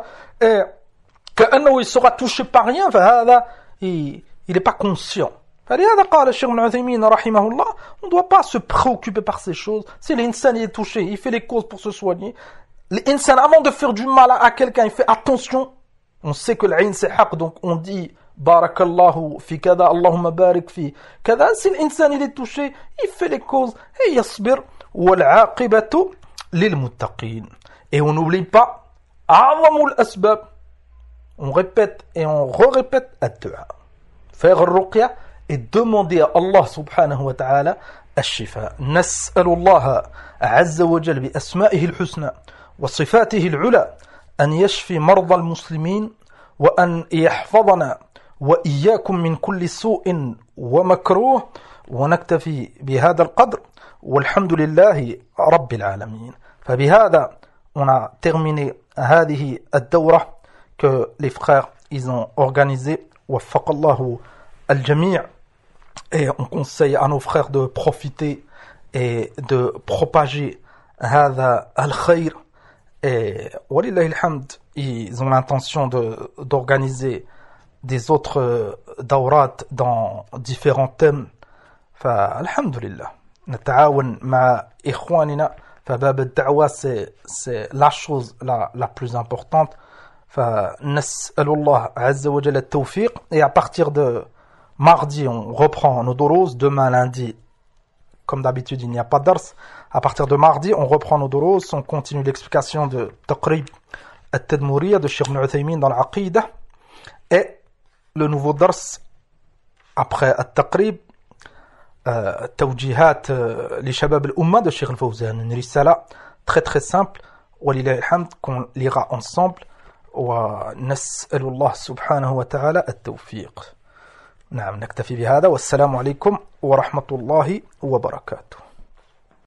كأنه il sera touché par rien, فهذا, il n'est pas conscient. فلهذا قال الشيخ ابن عثيمين رحمه الله, on ne doit pas se préoccuper par ces choses. Si l'insan est touché, il fait les causes pour se soigner. L'insan, avant de faire du mal à quelqu'un, il fait attention. On sait que l'ayn c'est haq, donc on dit barakallahu fi kada, Allahumma barik fi kada. Si l'insan il est touché, il fait les causes et yasbir. Wal aqibatu lil muttaqin. Et on n'oublie pas a'zamul asbab. On répète et on répète ad-du'a. Faire al-ruqya et demander à Allah subhanahu wa ta'ala الشفاء. نسأل الله عز وجل بأسمائه الحسنى وصفاته العلى أن يشفي مرضى المسلمين وأن يحفظنا وإياكم من كل سوء ومكروه ونكتفي بهذا القدر والحمد لله رب العالمين. فبهذا on a terminé هذه الدورة que les frères ils ont organisée. وفق الله الجميع. Et on conseille à nos frères de profiter et de propager هذا الخير. Et walillahi alhamd, ils ont l'intention d'organiser des autres dawrat dans différents thèmes. فالحمد نتعاون مع إخواننا. فباب الدعوة c'est la chose la plus importante. فنسأل الله عز وجل التوفيق. Et à partir de mardi, on reprend nos duros. Demain, lundi, comme d'habitude, il n'y a pas de dars. À partir de mardi, on reprend nos duros. On continue l'explication de Taqrib al-Tadmuriyya de Cheikh Ibn Uthaymin dans l'Aqidah. Et le nouveau dars, après al-Taqrib, Tawjihat li Shabab al-Umma de Cheikh al-Fawzan. Une risala très très simple. Walillahi alhamd, qu'on lira ensemble. ونسأل الله سبحانه وتعالى التوفيق. نعم نكتفي بهذا والسلام عليكم ورحمة الله وبركاته.